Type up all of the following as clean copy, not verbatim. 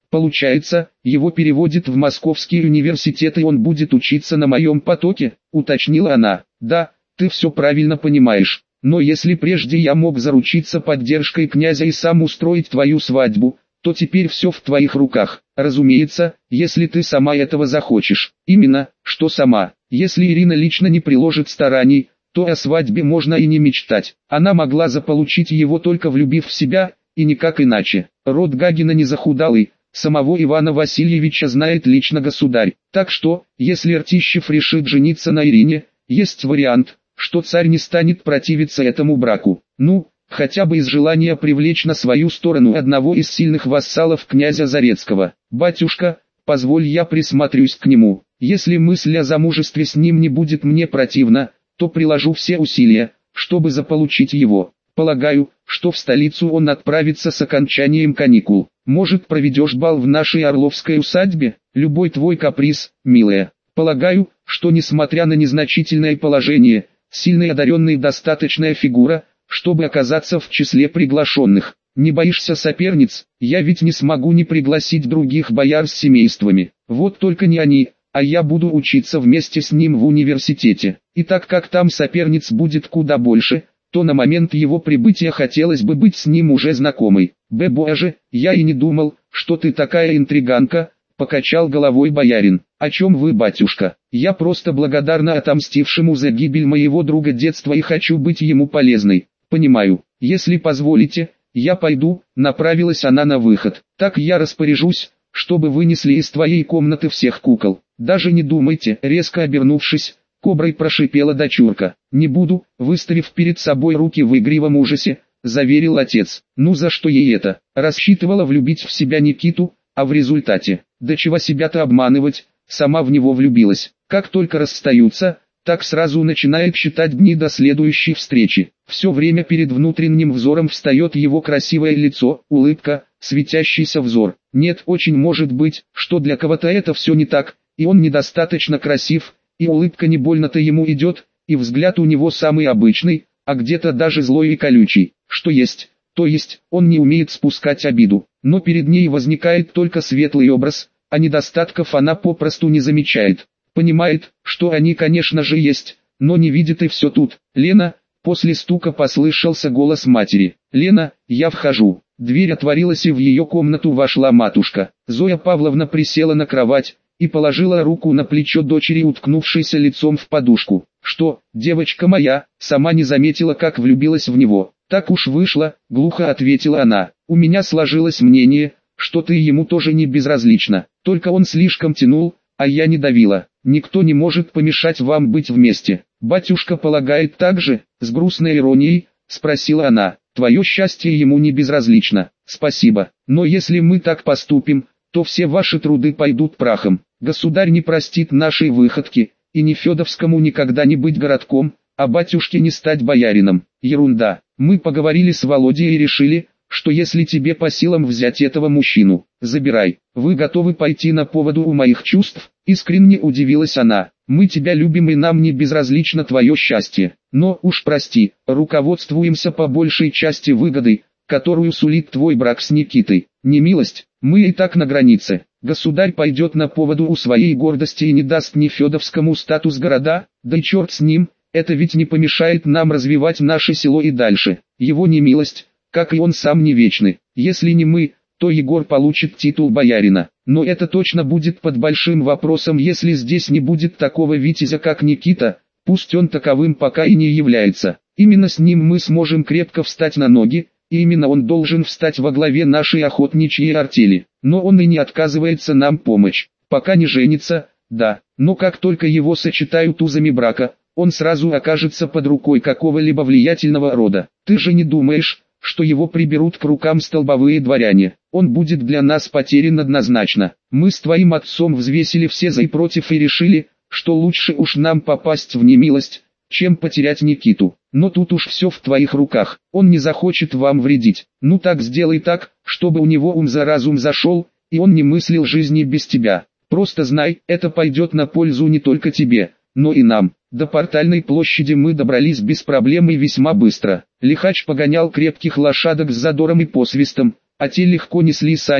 Получается, его переводят в Московский университет и он будет учиться на моем потоке, уточнила она. Да, ты все правильно понимаешь. Но если прежде я мог заручиться поддержкой князя и сам устроить твою свадьбу, то теперь все в твоих руках. Разумеется, если ты сама этого захочешь. Именно, что сама. Если Ирина лично не приложит стараний, то о свадьбе можно и не мечтать. Она могла заполучить его только влюбив в себя, и никак иначе. Род Гагина не захудалый, самого Ивана Васильевича знает лично государь. Так что, если Ртищев решит жениться на Ирине, есть вариант, что царь не станет противиться этому браку. Ну, хотя бы из желания привлечь на свою сторону одного из сильных вассалов князя Зарецкого. «Батюшка, позволь я присмотрюсь к нему. Если мысль о замужестве с ним не будет мне противна, то приложу все усилия, чтобы заполучить его. Полагаю, что в столицу он отправится с окончанием каникул. Может, проведешь бал в нашей Орловской усадьбе? Любой твой каприз, милая. Полагаю, что несмотря на незначительное положение, сильный одаренный достаточная фигура, чтобы оказаться в числе приглашенных. Не боишься соперниц? Я ведь не смогу не пригласить других бояр с семействами. Вот только не они, а я буду учиться вместе с ним в университете. И так как там соперниц будет куда больше, то на момент его прибытия хотелось бы быть с ним уже знакомой. Боже, я и не думал, что ты такая интриганка, покачал головой боярин. О чем вы, батюшка? Я просто благодарна отомстившему за гибель моего друга детства и хочу быть ему полезной. Понимаю, если позволите, я пойду, направилась она на выход. Так я распоряжусь, чтобы вынесли из твоей комнаты всех кукол. Даже не думайте, резко обернувшись, коброй прошипела дочурка. Не буду, выставив перед собой руки в игривом ужасе, заверил отец. Ну за что ей это? Рассчитывала влюбить в себя Никиту, а в результате, да чего себя-то обманывать, сама в него влюбилась. Как только расстаются, так сразу начинает считать дни до следующей встречи. Все время перед внутренним взором встает его красивое лицо, улыбка, светящийся взор. Нет, очень может быть, что для кого-то это все не так, и он недостаточно красив, и улыбка не больно-то ему идет, и взгляд у него самый обычный, а где-то даже злой и колючий. Что есть, то есть, он не умеет спускать обиду, но перед ней возникает только светлый образ, а недостатков она попросту не замечает. Понимает, что они конечно же есть, но не видит и все тут. «Лена», после стука послышался голос матери. «Лена, я вхожу». Дверь отворилась и в ее комнату вошла матушка. Зоя Павловна присела на кровать и положила руку на плечо дочери, уткнувшейся лицом в подушку. «Что, девочка моя, сама не заметила, как влюбилась в него?» «Так уж вышло», — глухо ответила она. «У меня сложилось мнение, что ты ему тоже не безразлична. Только он слишком тянул, а я не давила. Никто не может помешать вам быть вместе». «Батюшка полагает так же?» — с грустной иронией спросила она. «Твое счастье ему не безразлично». «Спасибо, но если мы так поступим, то все ваши труды пойдут прахом. Государь не простит нашей выходки, и Нефедовскому никогда не быть городком, а батюшке не стать боярином». «Ерунда. Мы поговорили с Володей и решили, что если тебе по силам взять этого мужчину, забирай. Вы готовы пойти на поводу у моих чувств?» Искренне удивилась она. «Мы тебя любим и нам не безразлично твое счастье. Но уж прости, руководствуемся по большей части выгодой, которую сулит твой брак с Никитой. Немилость, мы и так на границе. Государь пойдет на поводу у своей гордости и не даст Нефедовскому статус города, да и черт с ним, это ведь не помешает нам развивать наше село и дальше. Его немилость, как и он сам, не вечны. Если не мы, то Егор получит титул боярина. Но это точно будет под большим вопросом, если здесь не будет такого витязя, как Никита, пусть он таковым пока и не является. Именно с ним мы сможем крепко встать на ноги, и именно он должен встать во главе нашей охотничьей артели. Но он и не отказывается нам помочь. Пока не женится, да, но как только его сочетают узами брака, он сразу окажется под рукой какого-либо влиятельного рода. Ты же не думаешь, что его приберут к рукам столбовые дворяне? Он будет для нас потерян однозначно. Мы с твоим отцом взвесили все за и против и решили, что лучше уж нам попасть в немилость, чем потерять Никиту. Но тут уж все в твоих руках. Он не захочет вам вредить. Ну так сделай так, чтобы у него ум за разум зашел, и он не мыслил жизни без тебя. Просто знай, это пойдет на пользу не только тебе, но и нам. До Портальной площади мы добрались без проблем и весьма быстро. Лихач погонял крепких лошадок с задором и посвистом, а те легко несли сани,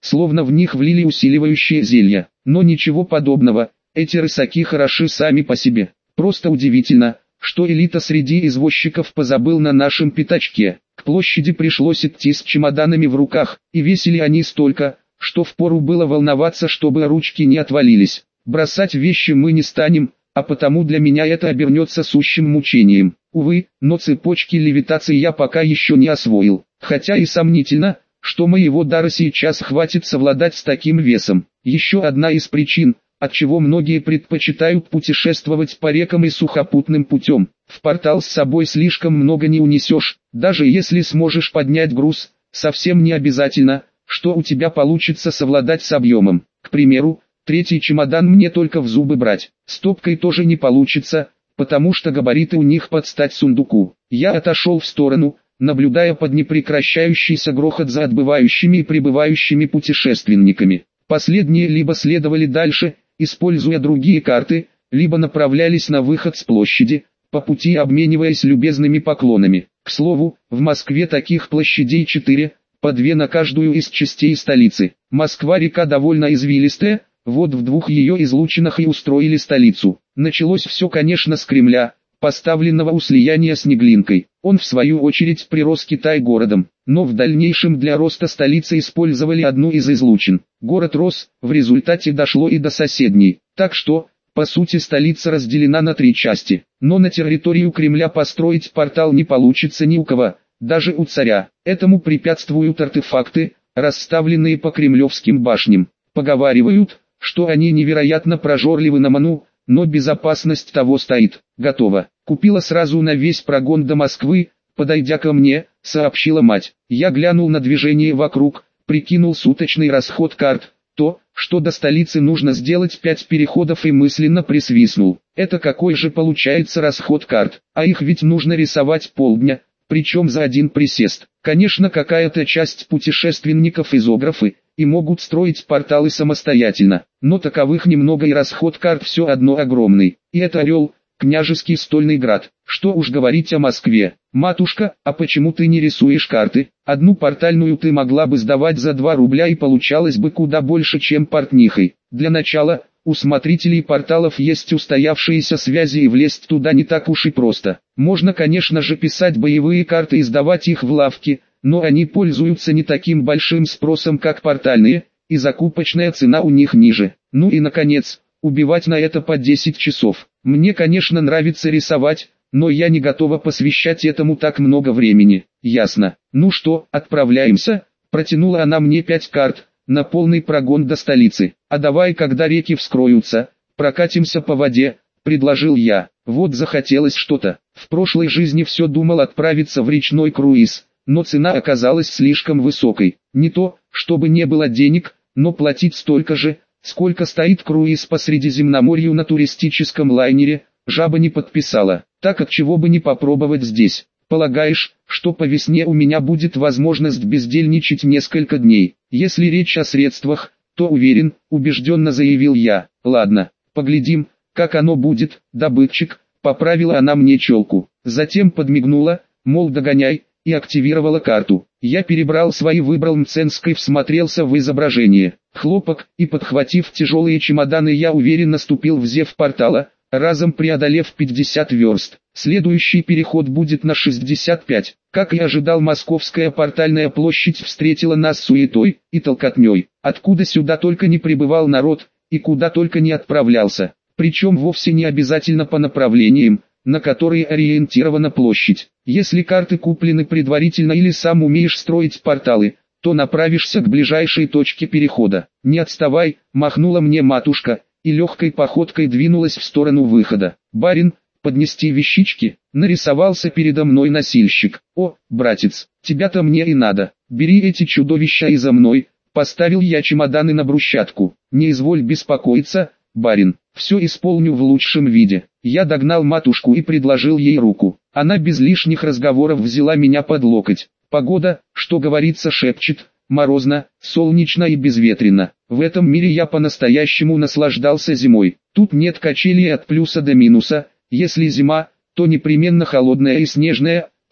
словно в них влили усиливающее зелье. Но ничего подобного, эти рысаки хороши сами по себе. Просто удивительно, что элита среди извозчиков позабыл на нашем пятачке. К площади пришлось идти с чемоданами в руках, и весили они столько, что впору было волноваться, чтобы ручки не отвалились. Бросать вещи мы не станем, а потому для меня это обернется сущим мучением. Увы, но цепочки левитации я пока еще не освоил, хотя и сомнительно, что моего дара сейчас хватит совладать с таким весом. Еще одна из причин, отчего многие предпочитают путешествовать по рекам и сухопутным путем. В портал с собой слишком много не унесешь, даже если сможешь поднять груз, совсем не обязательно, что у тебя получится совладать с объемом. К примеру, третий чемодан мне только в зубы брать, стопкой тоже не получится, потому что габариты у них под стать сундуку. Я отошел в сторону, наблюдая под непрекращающийся грохот за отбывающими и прибывающими путешественниками. Последние либо следовали дальше, используя другие карты, либо направлялись на выход с площади, по пути обмениваясь любезными поклонами. К слову, в Москве таких площадей 4, по 2 на каждую из частей столицы. Москва-река довольно извилистая, вот в 2 ее излучинах и устроили столицу. Началось все, конечно, с Кремля, поставленного у слияния с Неглинкой. Он в свою очередь прирос Китай-городом, но в дальнейшем для роста столицы использовали одну из излучин. Город рос, в результате дошло и до соседней, так что, по сути, столица разделена на 3 части. Но на территорию Кремля построить портал не получится ни у кого, даже у царя. Этому препятствуют артефакты, расставленные по кремлевским башням. Поговаривают, что они невероятно прожорливы на ману, но безопасность того стоит. Готово. Купила сразу на весь прогон до Москвы, подойдя ко мне, сообщила мать. Я глянул на движение вокруг, прикинул суточный расход карт, то, что до столицы нужно сделать 5 переходов, и мысленно присвистнул. Это какой же получается расход карт, а их ведь нужно рисовать полдня, причем за один присест. Конечно, какая-то часть путешественников изографы, и могут строить порталы самостоятельно, но таковых немного, и расход карт все одно огромный. И это Орел, княжеский стольный град. Что уж говорить о Москве. Матушка, а почему ты не рисуешь карты? Одну портальную ты могла бы сдавать за 2 рубля и получалось бы куда больше, чем портнихой. Для начала, у смотрителей порталов есть устоявшиеся связи, и влезть туда не так уж и просто. Можно, конечно же, писать боевые карты и сдавать их в лавки, но они пользуются не таким большим спросом, как портальные, и закупочная цена у них ниже. Ну и наконец, убивать на это по 10 часов. Мне, конечно, нравится рисовать, но я не готова посвящать этому так много времени. Ясно. Ну что, отправляемся? Протянула она мне 5 карт, на полный прогон до столицы. А давай, когда реки вскроются, прокатимся по воде, предложил я. Вот захотелось что-то. В прошлой жизни все думал отправиться в речной круиз, но цена оказалась слишком высокой. Не то, чтобы не было денег, но платить столько же, сколько стоит круиз по Средиземноморью на туристическом лайнере, жаба не подписала. Так отчего бы не попробовать здесь? Полагаешь, что по весне у меня будет возможность бездельничать несколько дней? Если речь о средствах, то уверен, убежденно заявил я. Ладно, поглядим, как оно будет, добытчик, поправила она мне челку. Затем подмигнула, мол, догоняй, и активировала карту. Я перебрал свои, выбрал Мценской, всмотрелся в изображение. Хлопок, и подхватив тяжелые чемоданы, я уверенно ступил в зев портала, разом преодолев 50 верст. Следующий переход будет на 65. Как и ожидал, Московская портальная площадь встретила нас суетой и толкотней. Откуда сюда только не прибывал народ, и куда только не отправлялся. Причем вовсе не обязательно по направлениям, на которые ориентирована площадь. Если карты куплены предварительно или сам умеешь строить порталы, то направишься к ближайшей точке перехода. Не отставай, махнула мне матушка, и легкой походкой двинулась в сторону выхода. Барин, поднести вещички, нарисовался передо мной носильщик. О, братец, тебя-то мне и надо. Бери эти чудовища и за мной. Поставил я чемоданы на брусчатку. Не изволь беспокоиться, барин, все исполню в лучшем виде. Я догнал матушку и предложил ей руку. Она без лишних разговоров взяла меня под локоть. Погода, что говорится, шепчет, морозно, солнечно и безветренно. В этом мире я по-настоящему наслаждался зимой. Тут нет качелей от плюса до минуса. Если зима, то непременно холодная и снежная,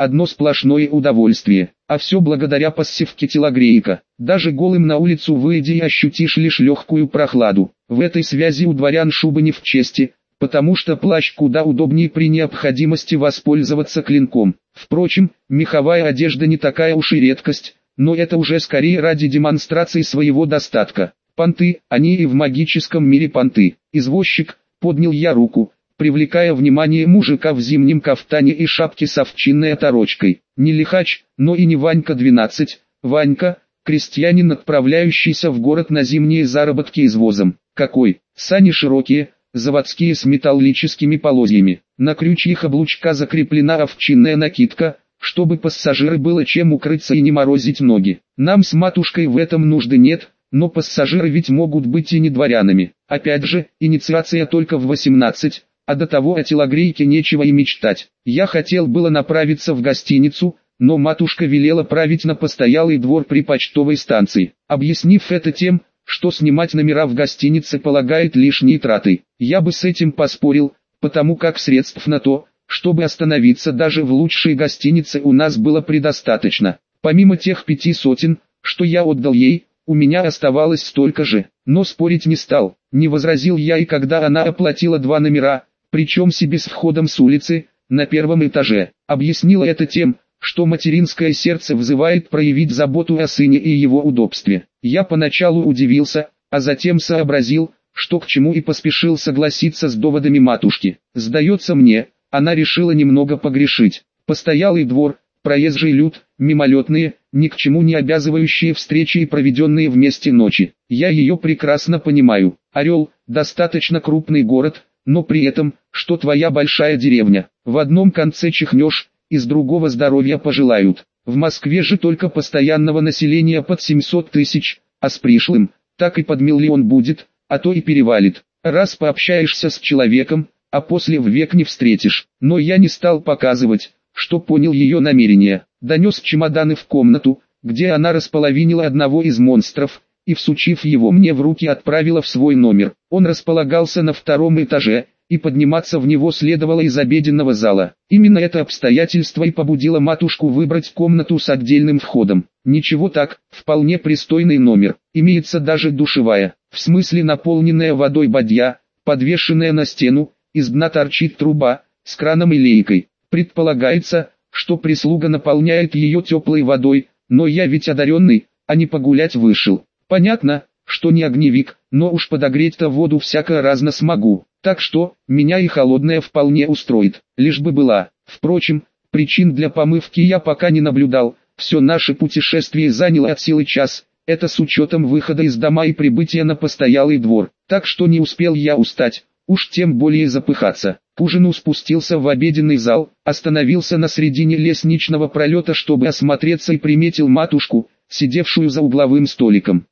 одно сплошное удовольствие. А все благодаря пассивке телогрейка. Даже голым на улицу выйди и ощутишь лишь легкую прохладу. В этой связи у дворян шубы не в чести, потому что плащ куда удобнее при необходимости воспользоваться клинком. Впрочем, меховая одежда не такая уж и редкость, но это уже скорее ради демонстрации своего достатка. Понты, они и в магическом мире понты. Извозчик, поднял я руку, привлекая внимание мужика в зимнем кафтане и шапке с овчинной оторочкой. Не лихач, но и не Ванька-12, Ванька, крестьянин, отправляющийся в город на зимние заработки извозом. Какой? Сани широкие, заводские с металлическими полозьями. На крючьях облучка закреплена овчинная накидка, чтобы пассажиры было чем укрыться и не морозить ноги. Нам с матушкой в этом нужды нет, но пассажиры ведь могут быть и не дворянами. Опять же, инициация только в 18, а до того о телогрейке нечего и мечтать. Я хотел было направиться в гостиницу, но матушка велела править на постоялый двор при почтовой станции, объяснив это тем, что снимать номера в гостинице полагает лишние траты. Я бы с этим поспорил, потому как средств на то, чтобы остановиться даже в лучшей гостинице, у нас было предостаточно. Помимо тех 5 сотен, что я отдал ей, у меня оставалось столько же. Но спорить не стал, не возразил я, и когда она оплатила 2 номера, причем себе с входом с улицы, на 1 этаже, объяснила это тем, что материнское сердце вызывает проявить заботу о сыне и его удобстве. Я поначалу удивился, а затем сообразил, что к чему, и поспешил согласиться с доводами матушки. Сдается мне, она решила немного погрешить. Постоялый двор, проезжий люд, мимолетные, ни к чему не обязывающие встречи и проведенные вместе ночи. Я ее прекрасно понимаю. Орел – достаточно крупный город, но при этом, что твоя большая деревня. В одном конце чихнешь, из другого здоровья пожелают. В Москве же только постоянного населения под 700 тысяч, а с пришлым, так и под миллион будет, а то и перевалит. Раз пообщаешься с человеком, а после век не встретишь. Но я не стал показывать, что понял ее намерение. Донес чемоданы в комнату, где она располовинила одного из монстров, и, всучив его мне в руки, отправила в свой номер. Он располагался на 2 этаже, и подниматься в него следовало из обеденного зала. Именно это обстоятельство и побудило матушку выбрать комнату с отдельным входом. Ничего так, вполне пристойный номер. Имеется даже душевая, в смысле наполненная водой бадья, подвешенная на стену, из дна торчит труба, с краном и лейкой. Предполагается, что прислуга наполняет ее теплой водой, но я ведь одаренный, а не погулять вышел. Понятно, что не огневик, но уж подогреть-то воду всяко разно смогу. Так что, меня и холодная вполне устроит, лишь бы была. Впрочем, причин для помывки я пока не наблюдал, все наше путешествие заняло от силы час, это с учетом выхода из дома и прибытия на постоялый двор. Так что не успел я устать, уж тем более запыхаться. К ужину спустился в обеденный зал, остановился на середине лестничного пролета, чтобы осмотреться, и приметил матушку, сидевшую за угловым столиком.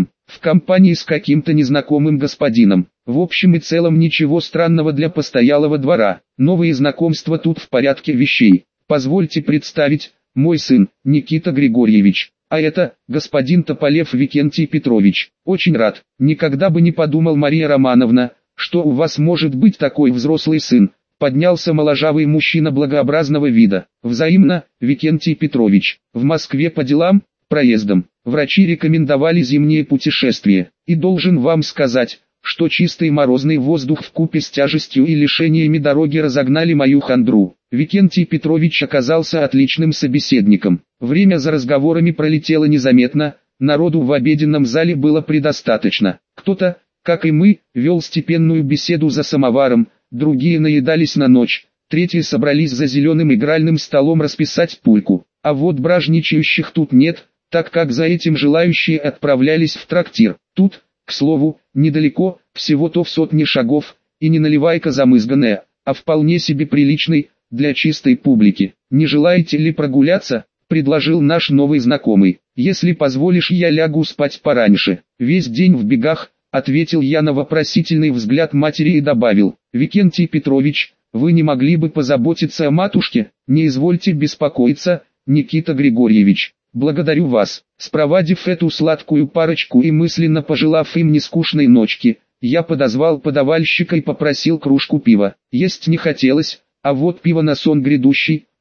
В компании с каким-то незнакомым господином. В общем и целом ничего странного для постоялого двора. Новые знакомства тут в порядке вещей. Позвольте представить, мой сын, Никита Григорьевич. А это, господин Тополев Викентий Петрович. Очень рад. Никогда бы не подумал, Мария Романовна, что у вас может быть такой взрослый сын. Поднялся моложавый мужчина благообразного вида. Взаимно, Викентий Петрович. В Москве по делам, проездом. Врачи рекомендовали зимнее путешествие. И должен вам сказать, что чистый морозный воздух вкупе с тяжестью и лишениями дороги разогнали мою хандру. Викентий Петрович оказался отличным собеседником. Время за разговорами пролетело незаметно, народу в обеденном зале было предостаточно. Кто-то, как и мы, вел степенную беседу за самоваром, другие наедались на ночь, третьи собрались за зеленым игральным столом расписать пульку. А вот бражничающих тут нет, так как за этим желающие отправлялись в трактир. Тут, к слову, недалеко, всего-то в 100 шагов, и не наливайка замызганная, а вполне себе приличный, для чистой публики. «Не желаете ли прогуляться?» – предложил наш новый знакомый. «Если позволишь, я лягу спать пораньше. Весь день в бегах», – ответил я на вопросительный взгляд матери и добавил. «Викентий Петрович, вы не могли бы позаботиться о матушке? Не извольте беспокоиться, Никита Григорьевич. Благодарю вас». Спровадив эту сладкую парочку и мысленно пожелав им нескучной ночки, я подозвал подавальщика и попросил кружку пива. Есть не хотелось, а вот пиво на сон грядущий,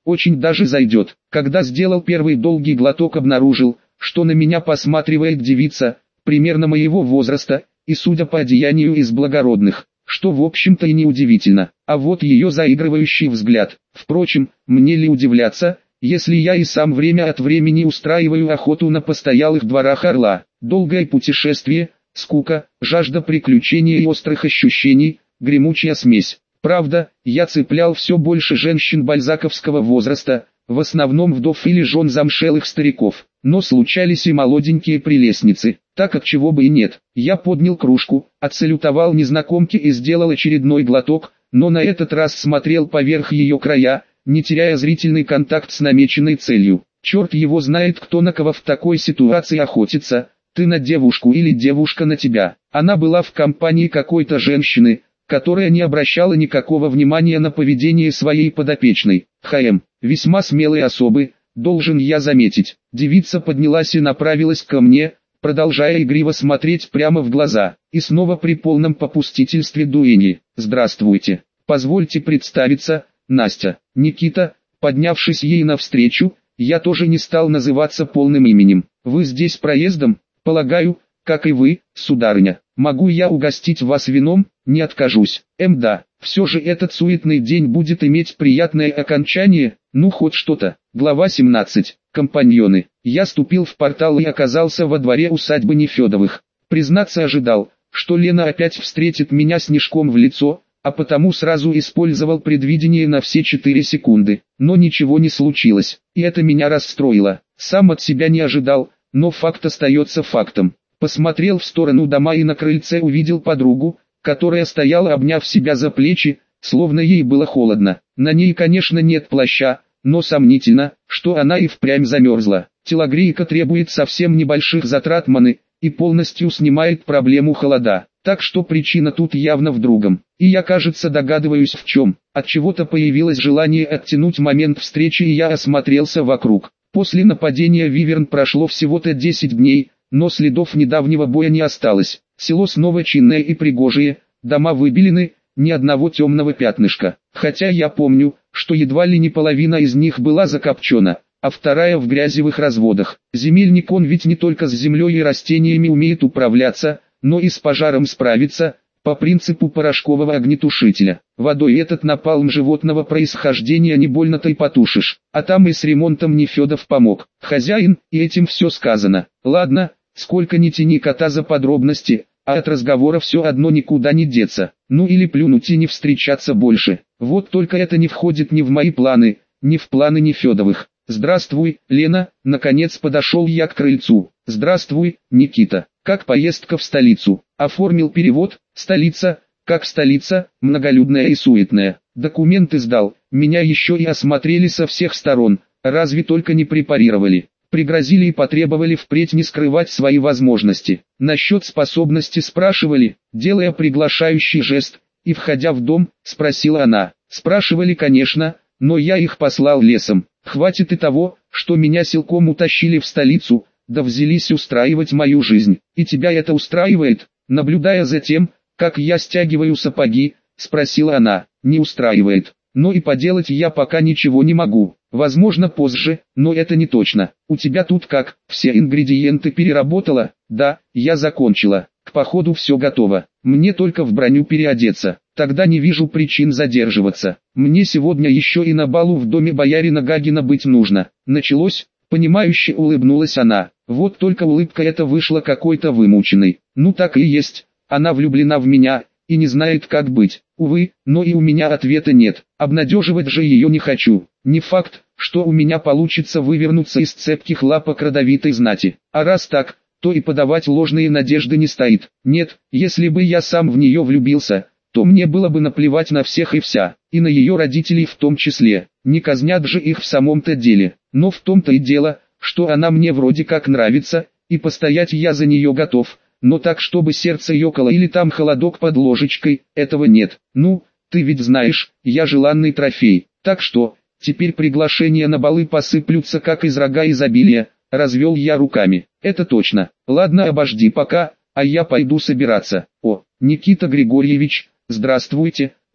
очень даже зайдет. Когда сделал первый долгий глоток, обнаружил, что на меня посматривает девица, примерно моего возраста, и судя по одеянию из благородных, что в общем-то и не удивительно. А вот ее заигрывающий взгляд. Впрочем, мне ли удивляться, если я и сам время от времени устраиваю охоту на постоялых дворах Орла. Долгое путешествие, скука, жажда приключений и острых ощущений, гремучая смесь. Правда, я цеплял все больше женщин бальзаковского возраста, в основном вдов или жен замшелых стариков, но случались и молоденькие прелестницы, так от чего бы и нет. Я поднял кружку, отсалютовал незнакомке и сделал очередной глоток, но на этот раз смотрел поверх ее края, не теряя зрительный контакт с намеченной целью. Черт его знает, кто на кого в такой ситуации охотится, ты на девушку или девушка на тебя. Она была в компании какой-то женщины, которая не обращала никакого внимания на поведение своей подопечной. Весьма смелые особы, должен я заметить. Девица поднялась и направилась ко мне, продолжая игриво смотреть прямо в глаза, и снова при полном попустительстве дуэньи. «Здравствуйте, позвольте представиться, Настя». Никита, поднявшись ей навстречу, я тоже не стал называться полным именем. «Вы здесь проездом, полагаю, как и вы, сударыня. Могу я угостить вас вином?» «Не откажусь». Да, все же этот суетный день будет иметь приятное окончание, ну хоть что-то». Глава 17. Компаньоны. Я ступил в портал и оказался во дворе усадьбы Нефедовых. Признаться, ожидал, что Лена опять встретит меня снежком в лицо, а потому сразу использовал предвидение на все 4 секунды. Но ничего не случилось, и это меня расстроило. Сам от себя не ожидал, но факт остается фактом. Посмотрел в сторону дома и на крыльце увидел подругу, которая стояла, обняв себя за плечи, словно ей было холодно. На ней, конечно, нет плаща, но сомнительно, что она и впрямь замерзла. Телогрейка требует совсем небольших затрат маны и полностью снимает проблему холода. Так что причина тут явно в другом. И я, кажется, догадываюсь в чем. От чего-то появилось желание оттянуть момент встречи, и я осмотрелся вокруг. После нападения Виверн прошло всего-то 10 дней, но следов недавнего боя не осталось. Село снова чинное и пригожее, дома выбелены, ни одного темного пятнышка. Хотя я помню, что едва ли не половина из них была закопчена, а вторая в грязевых разводах. Земельник, он ведь не только с землей и растениями умеет управляться, но и с пожаром справиться, по принципу порошкового огнетушителя. Водой этот напалм животного происхождения не больно-то и потушишь, а там и с ремонтом Нефедов помог. Хозяин, и этим все сказано. Ладно, сколько ни тяни кота за подробности, а от разговора все одно никуда не деться. Ну или плюнуть и не встречаться больше. Вот только это не входит ни в мои планы, ни в планы Нефедовых. «Здравствуй, Лена», наконец подошел я к крыльцу. «Здравствуй, Никита. Как поездка в столицу?» Оформил перевод. «Столица, как столица, многолюдная и суетная. Документы сдал, меня еще и осмотрели со всех сторон, разве только не препарировали. Пригрозили и потребовали впредь не скрывать свои возможности. Насчет способности спрашивали, делая приглашающий жест, и входя в дом, спросила она. Спрашивали, конечно, но я их послал лесом. Хватит и того, что меня силком утащили в столицу, да взялись устраивать мою жизнь. И тебя это устраивает?» Наблюдая за тем, как я стягиваю сапоги, спросила она. «Не устраивает. Но и поделать я пока ничего не могу. Возможно, позже, но это не точно. У тебя тут как, все ингредиенты переработала?» «Да, я закончила. К походу все готово. Мне только в броню переодеться. Тогда не вижу причин задерживаться. Мне сегодня еще и на балу в доме боярина Гагина быть нужно». «Началось?» Понимающе улыбнулась она. Вот только улыбка эта вышла какой-то вымученной. «Ну так и есть. Она влюблена в меня и не знает, как быть. Увы, но и у меня ответа нет. Обнадеживать же ее не хочу. Не факт, что у меня получится вывернуться из цепких лапок родовитой знати. А раз так, то и подавать ложные надежды не стоит. Нет, если бы я сам в нее влюбился, то мне было бы наплевать на всех и вся, и на ее родителей в том числе. Не казнят же их в самом-то деле. Но в том-то и дело, что она мне вроде как нравится, и постоять я за нее готов, но так, чтобы сердце ёкало или там холодок под ложечкой, этого нет. Ну, ты ведь знаешь, я желанный трофей, так что, теперь приглашения на балы посыплются как из рога изобилия», развел я руками. «Это точно. Ладно, обожди пока, а я пойду собираться». «О, Никита Григорьевич, здравствуйте»,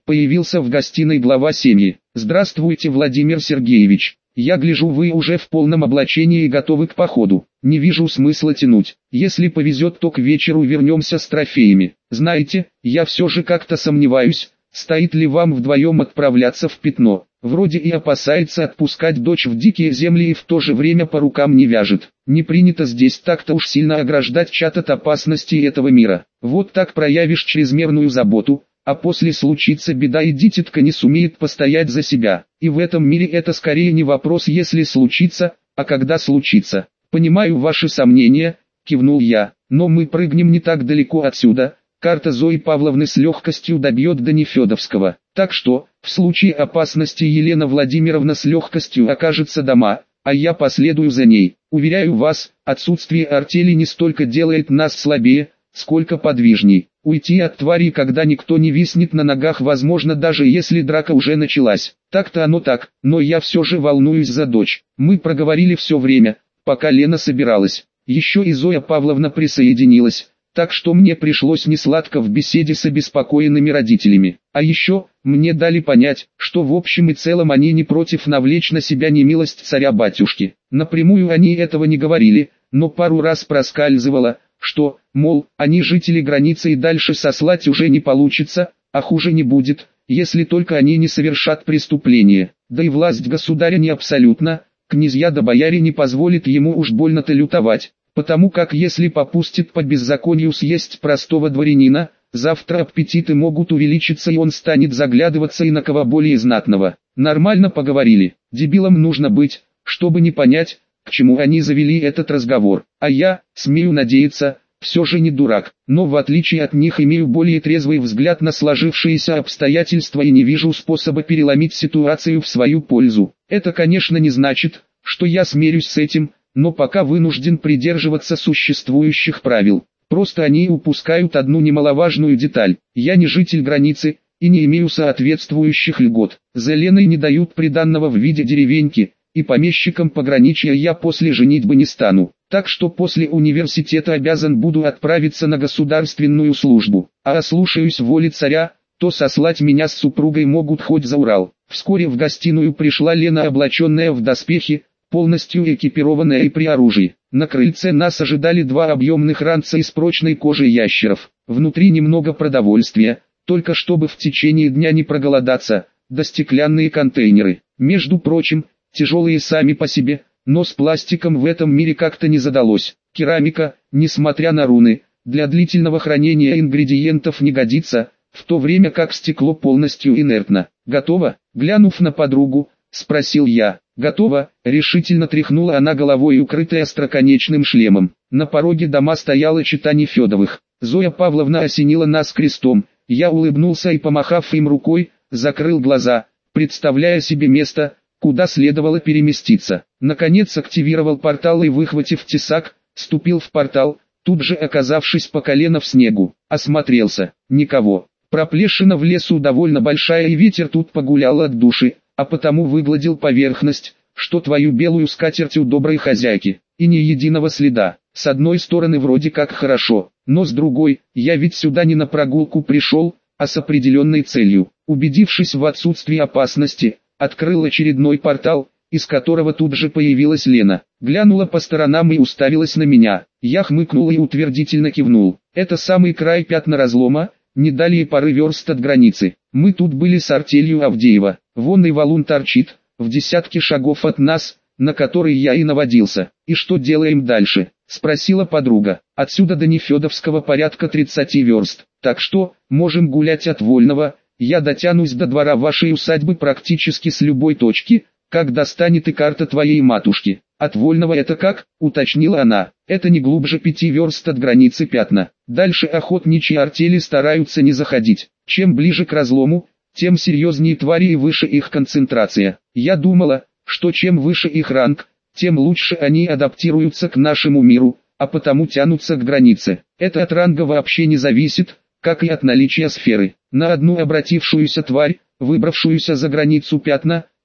появился в гостиной глава семьи. «Здравствуйте, Владимир Сергеевич. Я гляжу, вы уже в полном облачении и готовы к походу. Не вижу смысла тянуть. Если повезет, то к вечеру вернемся с трофеями. Знаете, я все же как-то сомневаюсь, стоит ли вам вдвоем отправляться в Пятно. Вроде и опасается отпускать дочь в дикие земли и в то же время по рукам не вяжет. Не принято здесь так-то уж сильно ограждать чад от опасностей этого мира. Вот так проявишь чрезмерную заботу, а после случится беда и дитятка не сумеет постоять за себя. И в этом мире это скорее не вопрос, если случится, а когда случится. Понимаю ваши сомнения, кивнул я, но мы прыгнем не так далеко отсюда. Карта Зои Павловны с легкостью добьет до Нефедовского. Так что, в случае опасности Елена Владимировна с легкостью окажется дома, а я последую за ней. Уверяю вас, отсутствие артели не столько делает нас слабее, сколько подвижней. Уйти от твари, когда никто не виснет на ногах, возможно, даже если драка уже началась. Так-то оно так, но я все же волнуюсь за дочь. Мы проговорили все время, пока Лена собиралась. Еще и Зоя Павловна присоединилась. Так что мне пришлось несладко в беседе с обеспокоенными родителями. А еще, мне дали понять, что в общем и целом они не против навлечь на себя немилость царя-батюшки. Напрямую они этого не говорили, но пару раз проскальзывало, что, мол, они жители границы и дальше сослать уже не получится, а хуже не будет, если только они не совершат преступление. Да и власть государя не абсолютна, князья да бояре не позволят ему уж больно-то лютовать. Потому как если попустит по беззаконию съесть простого дворянина, завтра аппетиты могут увеличиться и он станет заглядываться и на кого более знатного. Нормально поговорили, дебилом нужно быть, чтобы не понять, к чему они завели этот разговор. А я, смею надеяться, все же не дурак, но в отличие от них имею более трезвый взгляд на сложившиеся обстоятельства и не вижу способа переломить ситуацию в свою пользу. Это, конечно, не значит, что я смирюсь с этим, но пока вынужден придерживаться существующих правил. Просто они упускают одну немаловажную деталь. Я не житель границы, и не имею соответствующих льгот. За Леной не дают приданного в виде деревеньки, и помещиком пограничья я после женитьбы не стану. Так что после университета обязан буду отправиться на государственную службу. А ослушаюсь воли царя, то сослать меня с супругой могут хоть за Урал. Вскоре в гостиную пришла Лена, облаченная в доспехи, полностью экипированная и при оружии. На крыльце нас ожидали два объемных ранца из прочной кожи ящеров. Внутри немного продовольствия, только чтобы в течение дня не проголодаться, да стеклянные контейнеры. Между прочим, тяжелые сами по себе, но с пластиком в этом мире как-то не задалось. Керамика, несмотря на руны, для длительного хранения ингредиентов не годится, в то время как стекло полностью инертно. «Готово?» Глянув на подругу, спросил я. «Готово», — решительно тряхнула она головой, укрытая остроконечным шлемом. На пороге дома стояла чета Нефедовых. Зоя Павловна осенила нас крестом. Я улыбнулся и, помахав им рукой, закрыл глаза, представляя себе место, куда следовало переместиться. Наконец активировал портал и, выхватив тесак, ступил в портал, тут же оказавшись по колено в снегу. Осмотрелся. Никого. Проплешина в лесу довольно большая и ветер тут погулял от души, а потому выгладил поверхность, что твою белую скатерть у доброй хозяйки, и ни единого следа. С одной стороны вроде как хорошо, но с другой, я ведь сюда не на прогулку пришел, а с определенной целью. Убедившись в отсутствии опасности, открыл очередной портал, из которого тут же появилась Лена. Глянула по сторонам и уставилась на меня. Я хмыкнул и утвердительно кивнул. Это самый край Пятна разлома, не далее пары верст от границы. Мы тут были с артелью Авдеева. Вон и валун торчит, в десятке шагов от нас, на который я и наводился. «И что делаем дальше?» — спросила подруга. «Отсюда до Нефедовского порядка 30 верст, так что, можем гулять от Вольного, я дотянусь до двора вашей усадьбы практически с любой точки, как достанет и карта твоей матушки». «От Вольного это как?» — уточнила она. «Это не глубже 5 верст от границы Пятна. Дальше охотничьи артели стараются не заходить. Чем ближе к разлому, тем серьезнее твари и выше их концентрация. Я думала, что чем выше их ранг, тем лучше они адаптируются к нашему миру, а потому тянутся к границе. Это от ранга вообще не зависит, как и от наличия сферы. На одну обратившуюся тварь, выбравшуюся за границу Пятна,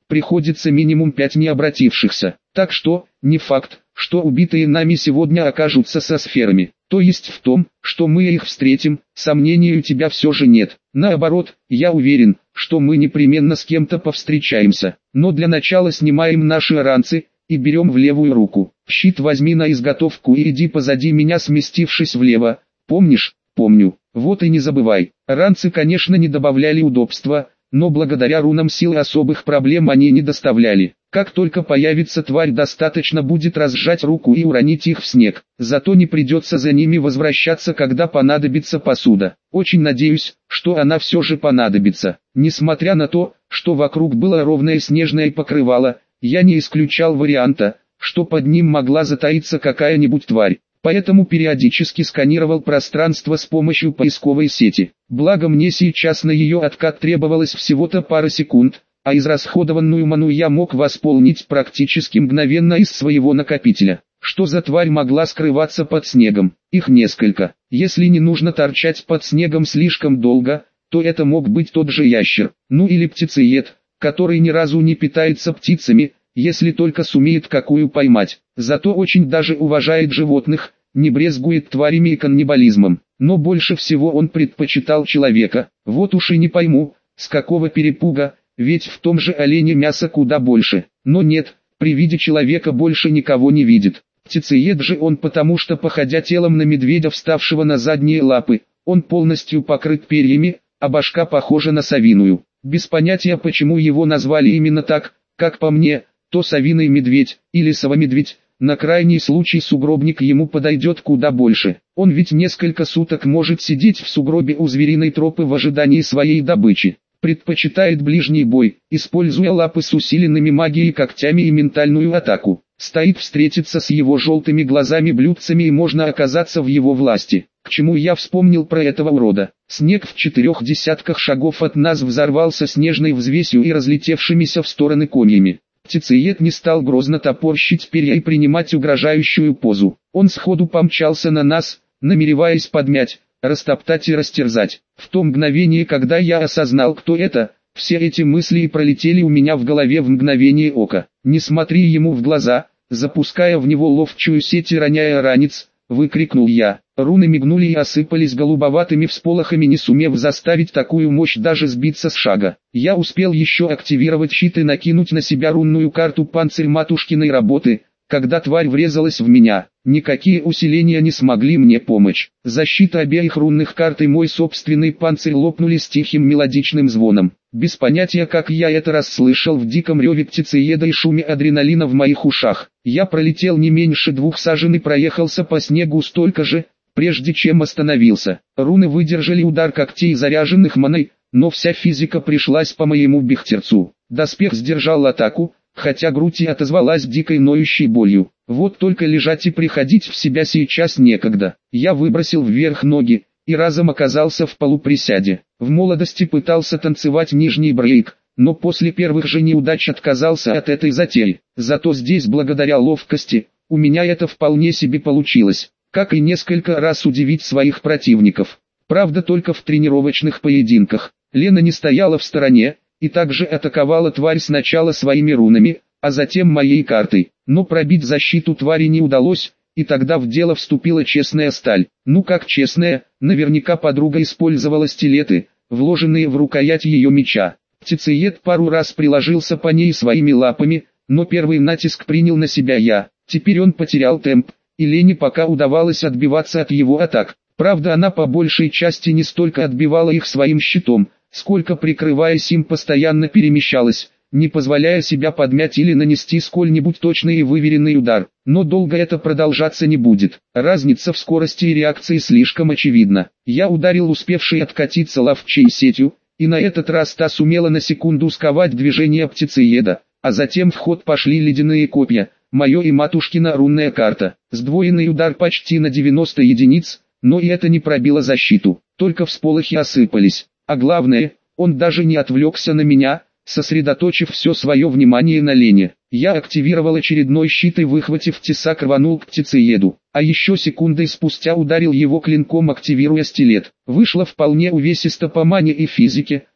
приходится минимум 5 необратившихся. Так что, не факт, что убитые нами сегодня окажутся со сферами. То есть в том, что мы их встретим, сомнений у тебя все же нет. Наоборот, я уверен, что мы непременно с кем-то повстречаемся. Но для начала снимаем наши ранцы и берем в левую руку. Щит возьми на изготовку и иди позади меня, сместившись влево. Помнишь? Помню. Вот и не забывай. Ранцы, конечно, не добавляли удобства, но благодаря рунам силы особых проблем они не доставляли. Как только появится тварь, достаточно будет разжать руку и уронить их в снег. Зато не придется за ними возвращаться, когда понадобится посуда. Очень надеюсь, что она все же понадобится. Несмотря на то, что вокруг было ровное снежное покрывало, я не исключал варианта, что под ним могла затаиться какая-нибудь тварь. Поэтому периодически сканировал пространство с помощью поисковой сети. Благо мне сейчас на ее откат требовалось всего-то пара секунд, а израсходованную ману я мог восполнить практически мгновенно из своего накопителя. Что за тварь могла скрываться под снегом? Их несколько. Если не нужно торчать под снегом слишком долго, то это мог быть тот же ящер, ну или птицеед, который ни разу не питается птицами, если только сумеет какую поймать. Зато очень даже уважает животных, не брезгует тварями и каннибализмом. Но больше всего он предпочитал человека. Вот уж и не пойму, с какого перепуга, ведь в том же олене мяса куда больше. Но нет, при виде человека больше никого не видит. Птицеед же он, потому что, походя телом на медведя, вставшего на задние лапы, он полностью покрыт перьями, а башка похожа на совиную. Без понятия, почему его назвали именно так, как по мне, то совиный медведь, или совомедведь, на крайний случай сугробник ему подойдет куда больше. Он ведь несколько суток может сидеть в сугробе у звериной тропы в ожидании своей добычи. Предпочитает ближний бой, используя лапы с усиленными магией когтями и ментальную атаку. Стоит встретиться с его желтыми глазами-блюдцами и можно оказаться в его власти. К чему я вспомнил про этого урода? Снег в 4 десятках шагов от нас взорвался снежной взвесью и разлетевшимися в стороны комьями. Птицеед не стал грозно топорщить перья и принимать угрожающую позу. Он сходу помчался на нас, намереваясь подмять, растоптать и растерзать. В то мгновение, когда я осознал, кто это, все эти мысли и пролетели у меня в голове в мгновение ока. «Не смотри ему в глаза», запуская в него ловчую сеть и роняя ранец, выкрикнул я. Руны мигнули и осыпались голубоватыми всполохами, не сумев заставить такую мощь даже сбиться с шага. Я успел еще активировать щит и накинуть на себя рунную карту «Панцирь матушкиной работы», когда тварь врезалась в меня. Никакие усиления не смогли мне помочь. Защита обеих рунных карт и мой собственный панцирь лопнули с тихим мелодичным звоном. Без понятия, как я это расслышал в диком реве птицееда и шуме адреналина в моих ушах. Я пролетел не меньше 2 сажен и проехался по снегу столько же, прежде чем остановился. Руны выдержали удар когтей, заряженных маной, но вся физика пришлась по моему бехтерцу. Доспех сдержал атаку, хотя грудь и отозвалась дикой ноющей болью. Вот только лежать и приходить в себя сейчас некогда. Я выбросил вверх ноги и разом оказался в полуприсяде. В молодости пытался танцевать нижний брейк, но после первых же неудач отказался от этой затеи. Зато здесь, благодаря ловкости, у меня это вполне себе получилось. Как и несколько раз удивить своих противников. Правда, только в тренировочных поединках. Лена не стояла в стороне и также атаковала тварь сначала своими рунами, а затем моей картой. Но пробить защиту твари не удалось, и тогда в дело вступила честная сталь. Ну как честная, наверняка подруга использовала стилеты, вложенные в рукоять ее меча. Птицеед пару раз приложился по ней своими лапами, но первый натиск принял на себя я. Теперь он потерял темп, и Лене пока удавалось отбиваться от его атак. Правда, она по большей части не столько отбивала их своим щитом, сколько, прикрываясь им, постоянно перемещалась, не позволяя себя подмять или нанести сколь-нибудь точный и выверенный удар. Но долго это продолжаться не будет. Разница в скорости и реакции слишком очевидна. Я ударил успевшей откатиться ловчей сетью, и на этот раз та сумела на секунду сковать движение птицееда, а затем в ход пошли ледяные копья, мое и матушкина рунная карта. Сдвоенный удар почти на 90 единиц, но и это не пробило защиту, только всполохи осыпались. А главное, он даже не отвлекся на меня, сосредоточив все свое внимание на Лене. Я активировал очередной щит и, выхватив тесак, рванул к птицееду, а еще секундой спустя ударил его клинком, активируя стилет. Вышло вполне увесисто по мане и физике,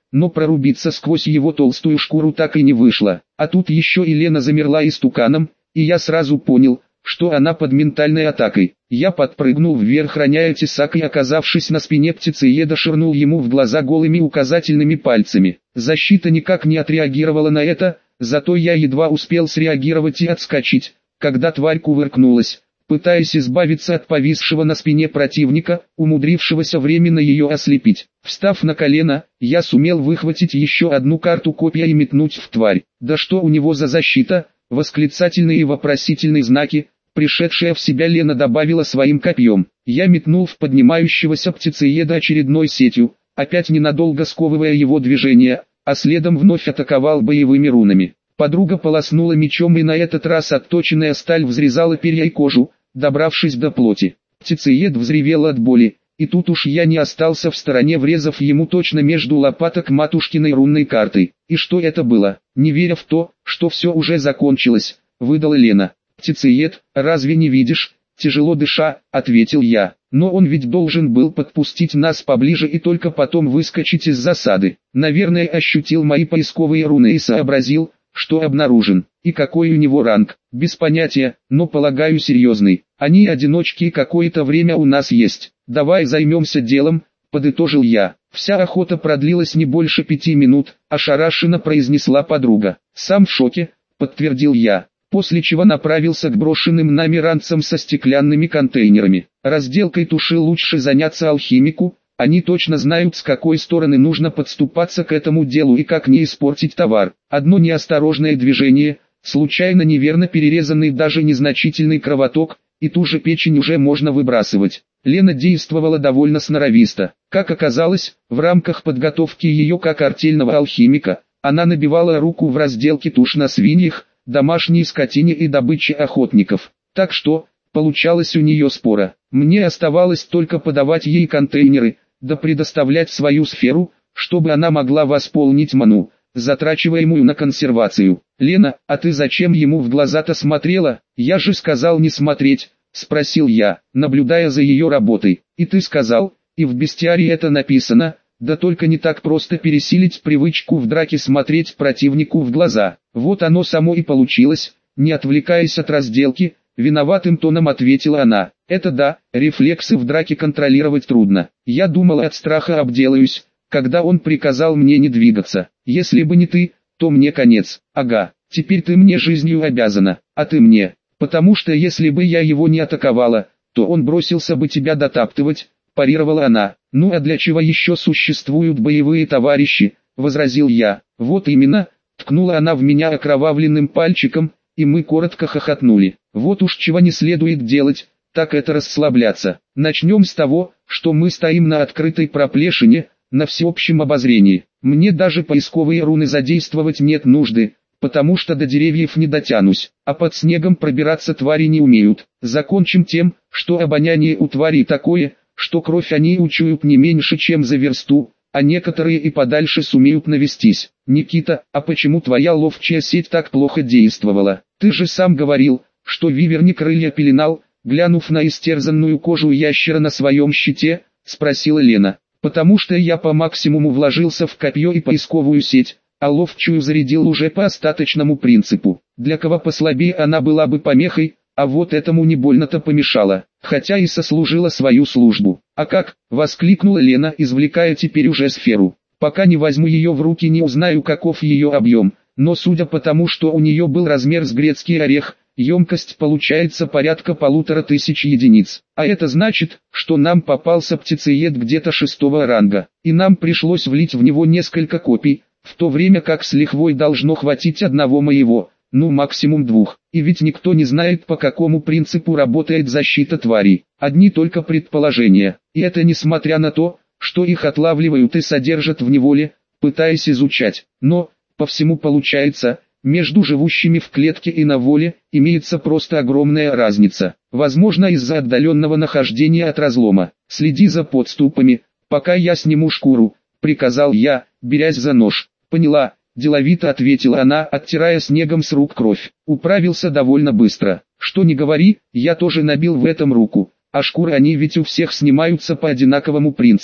но прорубиться сквозь его толстую шкуру так и не вышло. А тут еще и Лена замерла истуканом, и я сразу понял, что она под ментальной атакой. Я подпрыгнул вверх, роняя тесак, и, оказавшись на спине птицееда, швырнул ему в глаза голыми указательными пальцами. Защита никак не отреагировала на это, зато я едва успел среагировать и отскочить, когда тварь кувыркнулась, пытаясь избавиться от повисшего на спине противника, умудрившегося временно ее ослепить. Встав на колено, я сумел выхватить еще одну карту копья и метнуть в тварь. Да что у него за защита? Восклицательные и вопросительные знаки, пришедшая в себя Лена, добавила своим копьем. Я метнул в поднимающегося птицееда очередной сетью, опять ненадолго сковывая его движение, а следом вновь атаковал боевыми рунами. Подруга полоснула мечом, и на этот раз отточенная сталь взрезала перья и кожу, добравшись до плоти. Птицеед взревел от боли, и тут уж я не остался в стороне, врезав ему точно между лопаток матушкиной рунной картой. И что это было? Не веря в то, что все уже закончилось, выдала Лена. «Птицеед, разве не видишь?» «Тяжело дыша», — ответил я. «Но он ведь должен был подпустить нас поближе и только потом выскочить из засады. Наверное, ощутил мои поисковые руны и сообразил, что обнаружен. И какой у него ранг? Без понятия, но полагаю серьезный. Они одиночки и какое-то время у нас есть. Давай займемся делом», — подытожил я. «Вся охота продлилась не больше 5 минут», — ошарашенно произнесла подруга. «Сам в шоке», — подтвердил я, после чего направился к брошенным нами ранцам со стеклянными контейнерами. Разделкой туши лучше заняться алхимику, они точно знают, с какой стороны нужно подступаться к этому делу и как не испортить товар. Одно неосторожное движение, случайно неверно перерезанный даже незначительный кровоток, и ту же печень уже можно выбрасывать. Лена действовала довольно сноровисто. Как оказалось, в рамках подготовки ее как артельного алхимика, она набивала руку в разделке туш на свиньях, домашней скотине и добыче охотников. Так что, получалось у нее спора. Мне оставалось только подавать ей контейнеры, да предоставлять свою сферу, чтобы она могла восполнить ману, затрачиваемую на консервацию. «Лена, а ты зачем ему в глаза-то смотрела? Я же сказал не смотреть», — спросил я, наблюдая за ее работой. «И ты сказал, и в бестиарии это написано, да только не так просто пересилить привычку в драке смотреть противнику в глаза. Вот оно само и получилось», — не отвлекаясь от разделки, виноватым тоном ответила она. «Это да, рефлексы в драке контролировать трудно. Я думала, от страха обделаюсь, когда он приказал мне не двигаться. Если бы не ты, то мне конец. Ага, теперь ты мне жизнью обязана, а ты мне. Потому что если бы я его не атаковала, то он бросился бы тебя дотаптывать», — парировала она. «Ну а для чего еще существуют боевые товарищи?» — возразил я. «Вот именно», — ткнула она в меня окровавленным пальчиком, и мы коротко хохотнули. «Вот уж чего не следует делать, так это расслабляться. Начнем с того, что мы стоим на открытой проплешине, на всеобщем обозрении. Мне даже поисковые руны задействовать нет нужды, потому что до деревьев не дотянусь, а под снегом пробираться твари не умеют. Закончим тем, что обоняние у тварей такое, что кровь они учуют не меньше, чем за версту, а некоторые и подальше сумеют навестись. Никита, а почему твоя ловчая сеть так плохо действовала? Ты же сам говорил, что виверни крылья пеленал», — глянув на истерзанную кожу ящера на своем щите, спросила Лена. «Потому что я по максимуму вложился в копье и поисковую сеть, а ловчую зарядил уже по остаточному принципу. Для кого послабее она была бы помехой, а вот этому не больно-то помешало, хотя и сослужила свою службу». «А как?» — воскликнула Лена, извлекая теперь уже сферу. «Пока не возьму ее в руки, не узнаю, каков ее объем, но судя по тому, что у нее был размер с грецкий орех, емкость получается порядка 1500 единиц. А это значит, что нам попался птицеед где-то 6-го ранга, и нам пришлось влить в него несколько копий, в то время как с лихвой должно хватить одного моего, ну максимум 2. И ведь никто не знает, по какому принципу работает защита тварей. Одни только предположения. И это несмотря на то, что их отлавливают и содержат в неволе, пытаясь изучать. Но, по всему получается, между живущими в клетке и на воле, имеется просто огромная разница. Возможно, из-за отдаленного нахождения от разлома. «Следи за подступами, пока я сниму шкуру», — приказал я, берясь за нож. «Поняла», — деловито ответила она, оттирая снегом с рук кровь. Управился довольно быстро. Что ни говори, я тоже набил в этом руку. А шкуры они ведь у всех снимаются по одинаковому принципу.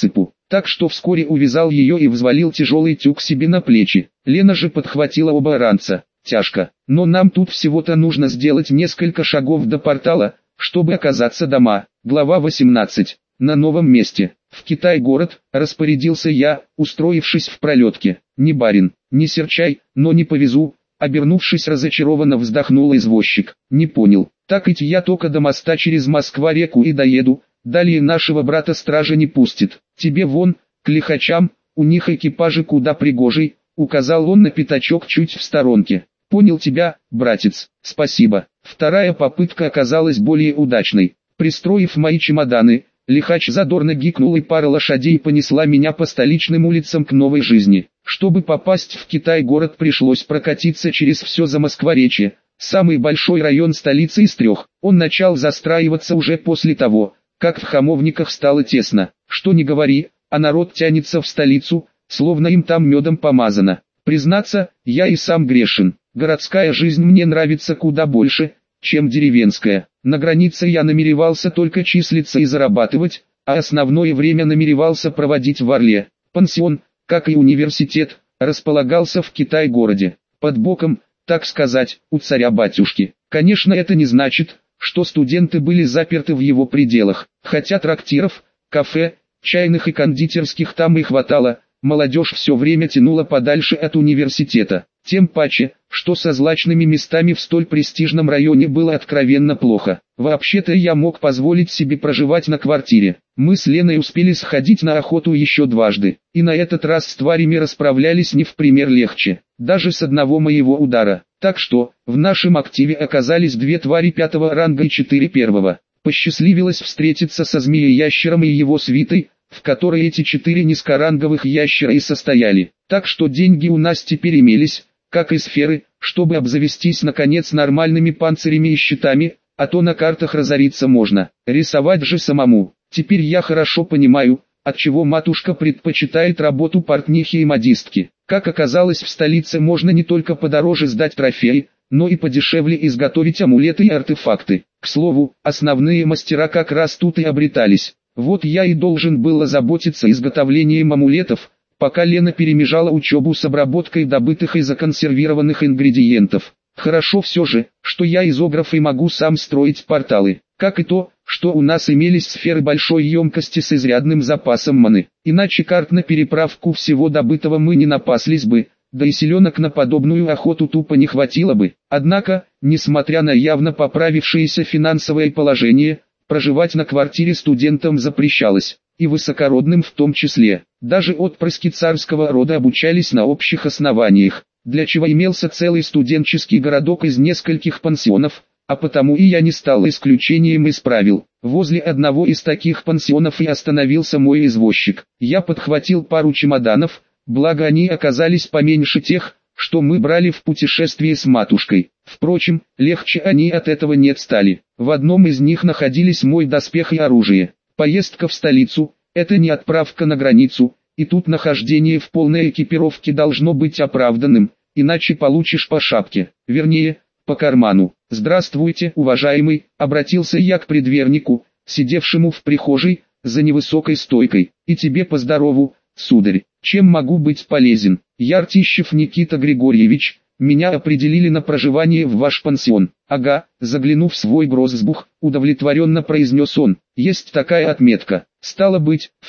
так что вскоре увязал ее и взвалил тяжелый тюк себе на плечи. Лена же подхватила оба ранца. Тяжко, но нам тут всего-то нужно сделать несколько шагов до портала, чтобы оказаться дома. Глава 18. На новом месте. В Китай-город, распорядился я, устроившись в пролетке. Не барин, не серчай, но не повезу. Обернувшись разочарованно вздохнул извозчик. Не понял, так ведь я только до моста через Москва-реку и доеду, далее нашего брата-стража не пустит. Тебе вон, к лихачам, у них экипажи куда пригожий, указал он на пятачок чуть в сторонке. Понял тебя, братец, спасибо. Вторая попытка оказалась более удачной. Пристроив мои чемоданы, лихач задорно гикнул, и пара лошадей понесла меня по столичным улицам к новой жизни. Чтобы попасть в Китай-город, пришлось прокатиться через все Замоскворечье, самый большой район столицы из трех. Он начал застраиваться уже после того, как в Хамовниках стало тесно. Что ни говори, а народ тянется в столицу, словно им там медом помазано. Признаться, я и сам грешен. Городская жизнь мне нравится куда больше, чем деревенская. На границе я намеревался только числиться и зарабатывать, а основное время намеревался проводить в Орле. Пансион, как и университет, располагался в Китай-городе, под боком, так сказать, у царя-батюшки. Конечно, это не значит, что студенты были заперты в его пределах, хотя трактиров, кафе, чайных и кондитерских там и хватало, молодежь все время тянула подальше от университета. Тем паче, что со злачными местами в столь престижном районе было откровенно плохо. Вообще-то я мог позволить себе проживать на квартире. Мы с Леной успели сходить на охоту еще дважды, и на этот раз с тварями расправлялись не в пример легче, даже с одного моего удара. Так что, в нашем активе оказались 2 твари 5-го ранга и 4 первого. Посчастливилось встретиться со змеей-ящером и его свитой, в которой эти 4 низкоранговых ящера и состояли. Так что деньги у нас теперь имелись, как и сферы, чтобы обзавестись наконец нормальными панцирями и щитами, а то на картах разориться можно. Рисовать же самому. Теперь я хорошо понимаю, отчего матушка предпочитает работу портнихи и модистки. Как оказалось, в столице можно не только подороже сдать трофеи, но и подешевле изготовить амулеты и артефакты. К слову, основные мастера как раз тут и обретались. Вот я и должен был озаботиться изготовлением амулетов, пока Лена перемежала учебу с обработкой добытых и законсервированных ингредиентов. Хорошо все же, что я изограф и могу сам строить порталы, как и то, что у нас имелись сферы большой емкости с изрядным запасом маны. Иначе карт на переправку всего добытого мы не напаслись бы, да и селенок на подобную охоту тупо не хватило бы. Однако, несмотря на явно поправившееся финансовое положение, проживать на квартире студентам запрещалось, и высокородным в том числе. Даже отпрыски царского рода обучались на общих основаниях, для чего имелся целый студенческий городок из нескольких пансионов, а потому и я не стал исключением из правил. Возле одного из таких пансионов и остановился мой извозчик. Я подхватил пару чемоданов, благо они оказались поменьше тех, что мы брали в путешествии с матушкой. Впрочем, легче они от этого не стали. В одном из них находились мой доспех и оружие. Поездка в столицу – это не отправка на границу, и тут нахождение в полной экипировке должно быть оправданным, иначе получишь по шапке, вернее, по карману. «Здравствуйте, уважаемый», — обратился я к предвернику, сидевшему в прихожей, за невысокой стойкой. «И тебе поздорову, сударь. Чем могу быть полезен? Я Ртищев Никита Григорьевич, меня определили на проживание в ваш пансион». «Ага», заглянув в свой гроссбух, удовлетворенно произнес он. «Есть такая отметка. Стало быть, в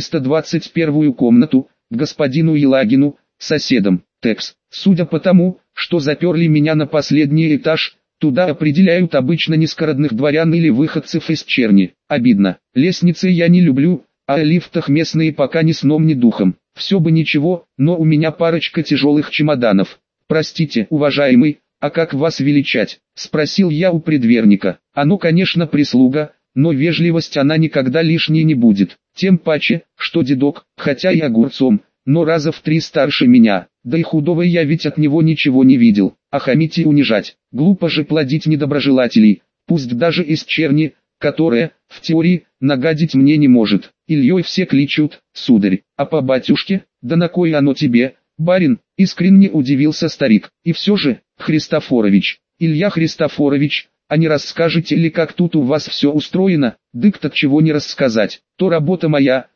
421-ю комнату, к господину Елагину, соседом. Текс. Судя по тому, что заперли меня на последний этаж, туда определяют обычно низкородных дворян или выходцев из черни. Обидно. Лестницы я не люблю, а о лифтах местные пока ни сном ни духом. Все бы ничего, но у меня парочка тяжелых чемоданов. Простите, уважаемый, а как вас величать?» — спросил я у предверника. «Оно, конечно, прислуга, но вежливость она никогда лишней не будет. Тем паче, что дедок, хотя и огурцом, но раза в 3 старше меня, да и худого я ведь от него ничего не видел. А хамить и унижать, глупо же плодить недоброжелателей, пусть даже из черни, которая, в теории, нагадить мне не может. Ильей все кличут, сударь, а по батюшке, да на кой оно тебе, барин?» — искренне удивился старик. «И все же, Христофорович, Илья Христофорович, а не расскажете ли, как тут у вас все устроено?» «Дык так чего не рассказать, то работа моя,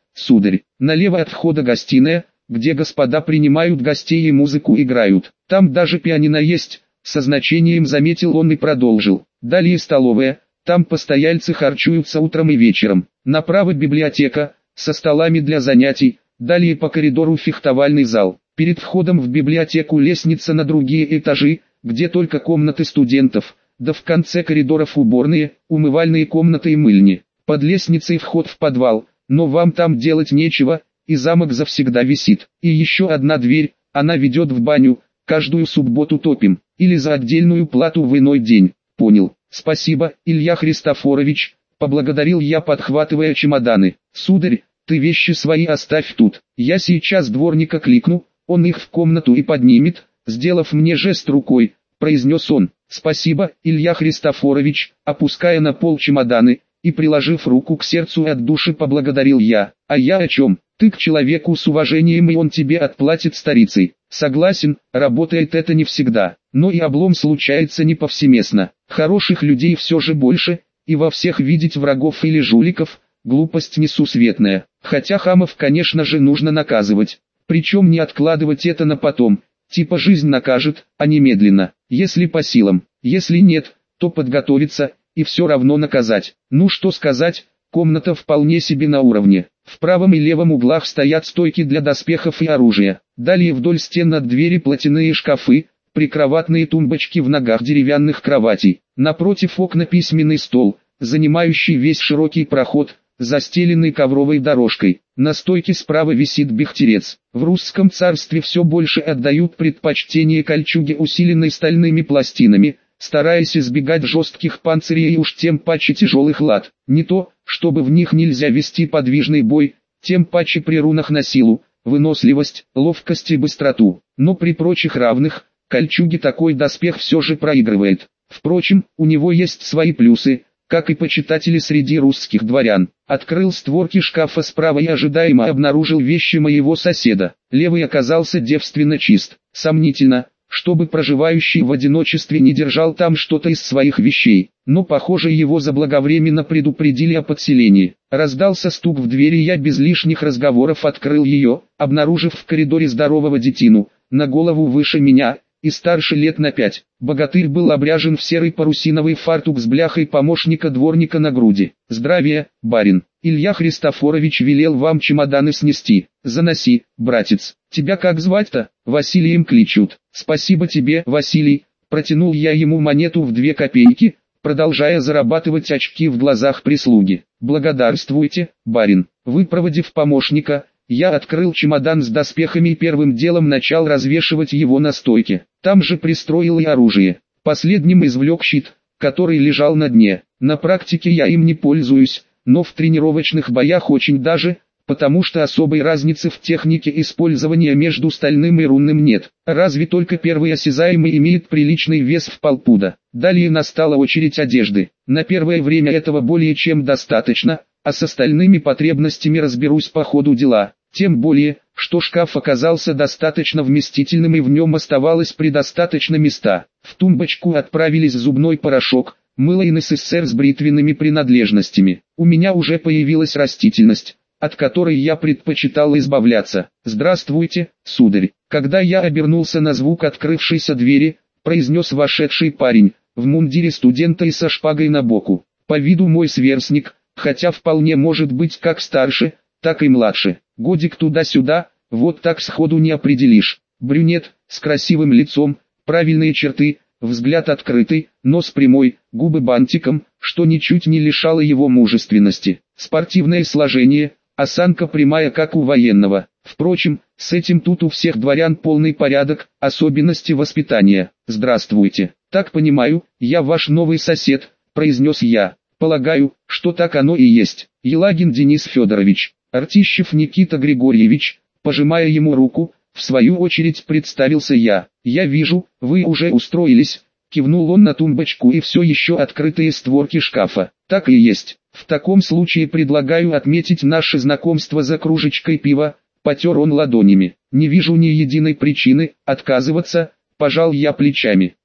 сударь. Налево от входа гостиная, где господа принимают гостей и музыку играют. Там даже пианино есть, со значением заметил он и продолжил. Далее столовая, там постояльцы харчуются утром и вечером. Направо библиотека, со столами для занятий, далее по коридору фехтовальный зал. Перед входом в библиотеку лестница на другие этажи, где только комнаты студентов, да в конце коридоров уборные, умывальные комнаты и мыльни. Под лестницей вход в подвал, но вам там делать нечего, и замок завсегда висит. И еще одна дверь, она ведет в баню, каждую субботу топим, или за отдельную плату в иной день. Понял. Спасибо, Илья Христофорович, поблагодарил я, подхватывая чемоданы. Сударь, ты вещи свои оставь тут, я сейчас дворника кликну, он их в комнату и поднимет, сделав мне жест рукой, произнес он. Спасибо, Илья Христофорович, опуская на пол чемоданы, и приложив руку к сердцу от души поблагодарил я. А я о чем? Ты к человеку с уважением, и он тебе отплатит старицей. Согласен, работает это не всегда, но и облом случается не повсеместно. Хороших людей все же больше, и во всех видеть врагов или жуликов – глупость несусветная. Хотя хамов, конечно же, нужно наказывать. Причем не откладывать это на потом, типа жизнь накажет, а немедленно. Если по силам, если нет, то подготовиться и все равно наказать. Ну что сказать, комната вполне себе на уровне. В правом и левом углах стоят стойки для доспехов и оружия. Далее вдоль стен от двери платяные шкафы, прикроватные тумбочки в ногах деревянных кроватей. Напротив окна письменный стол, занимающий весь широкий проход, застеленный ковровой дорожкой. На стойке справа висит бехтерец. В русском царстве все больше отдают предпочтение кольчуге, усиленной стальными пластинами, стараясь избегать жестких панцирей и уж тем паче тяжелых лад. Не то, чтобы в них нельзя вести подвижный бой, тем паче при рунах на силу, выносливость, ловкость и быстроту. Но при прочих равных, кольчуге такой доспех все же проигрывает. Впрочем, у него есть свои плюсы, как и почитатели среди русских дворян. Открыл створки шкафа справа и ожидаемо обнаружил вещи моего соседа. Левый оказался девственно чист. Сомнительно, чтобы проживающий в одиночестве не держал там что-то из своих вещей. Но похоже, его заблаговременно предупредили о подселении. Раздался стук в двери, я без лишних разговоров открыл ее, обнаружив в коридоре здорового детину, на голову выше меня и старше лет на 5. Богатырь был обряжен в серый парусиновый фартук с бляхой помощника дворника на груди. «Здравия, барин! Илья Христофорович велел вам чемоданы снести. Заноси, братец. Тебя как звать-то? Василием кличут. Спасибо тебе, Василий!» Протянул я ему монету в 2 копейки, продолжая зарабатывать очки в глазах прислуги. «Благодарствуйте, барин!» Выпроводив помощника, я открыл чемодан с доспехами и первым делом начал развешивать его на стойке. Там же пристроил и оружие. Последним извлек щит, который лежал на дне. На практике я им не пользуюсь, но в тренировочных боях очень даже, потому что особой разницы в технике использования между стальным и рунным нет. Разве только первый осязаемый имеет приличный вес в полпуда. Далее настала очередь одежды. На первое время этого более чем достаточно, а с остальными потребностями разберусь по ходу дела. Тем более, что шкаф оказался достаточно вместительным и в нем оставалось предостаточно места. В тумбочку отправились зубной порошок, мыло и НССР с бритвенными принадлежностями. У меня уже появилась растительность, от которой я предпочитал избавляться. «Здравствуйте, сударь!» Когда я обернулся на звук открывшейся двери, произнес вошедший парень, в мундире студента и со шпагой на боку. По виду мой сверстник, хотя вполне может быть как старше, так и младше. Годик туда-сюда, вот так сходу не определишь. Брюнет, с красивым лицом, правильные черты, взгляд открытый, нос прямой, губы бантиком, что ничуть не лишало его мужественности. Спортивное сложение, осанка прямая как у военного. Впрочем, с этим тут у всех дворян полный порядок, особенности воспитания. «Здравствуйте. Так понимаю, я ваш новый сосед», — произнес я. «Полагаю, что так оно и есть. Елагин Денис Федорович». Артищев Никита Григорьевич, пожимая ему руку, в свою очередь представился я. «Я вижу, вы уже устроились», — кивнул он на тумбочку и все еще открытые створки шкафа. «Так и есть. В таком случае предлагаю отметить наше знакомство за кружечкой пива», — потер он ладонями. «Не вижу ни единой причины отказываться», — пожал я плечами.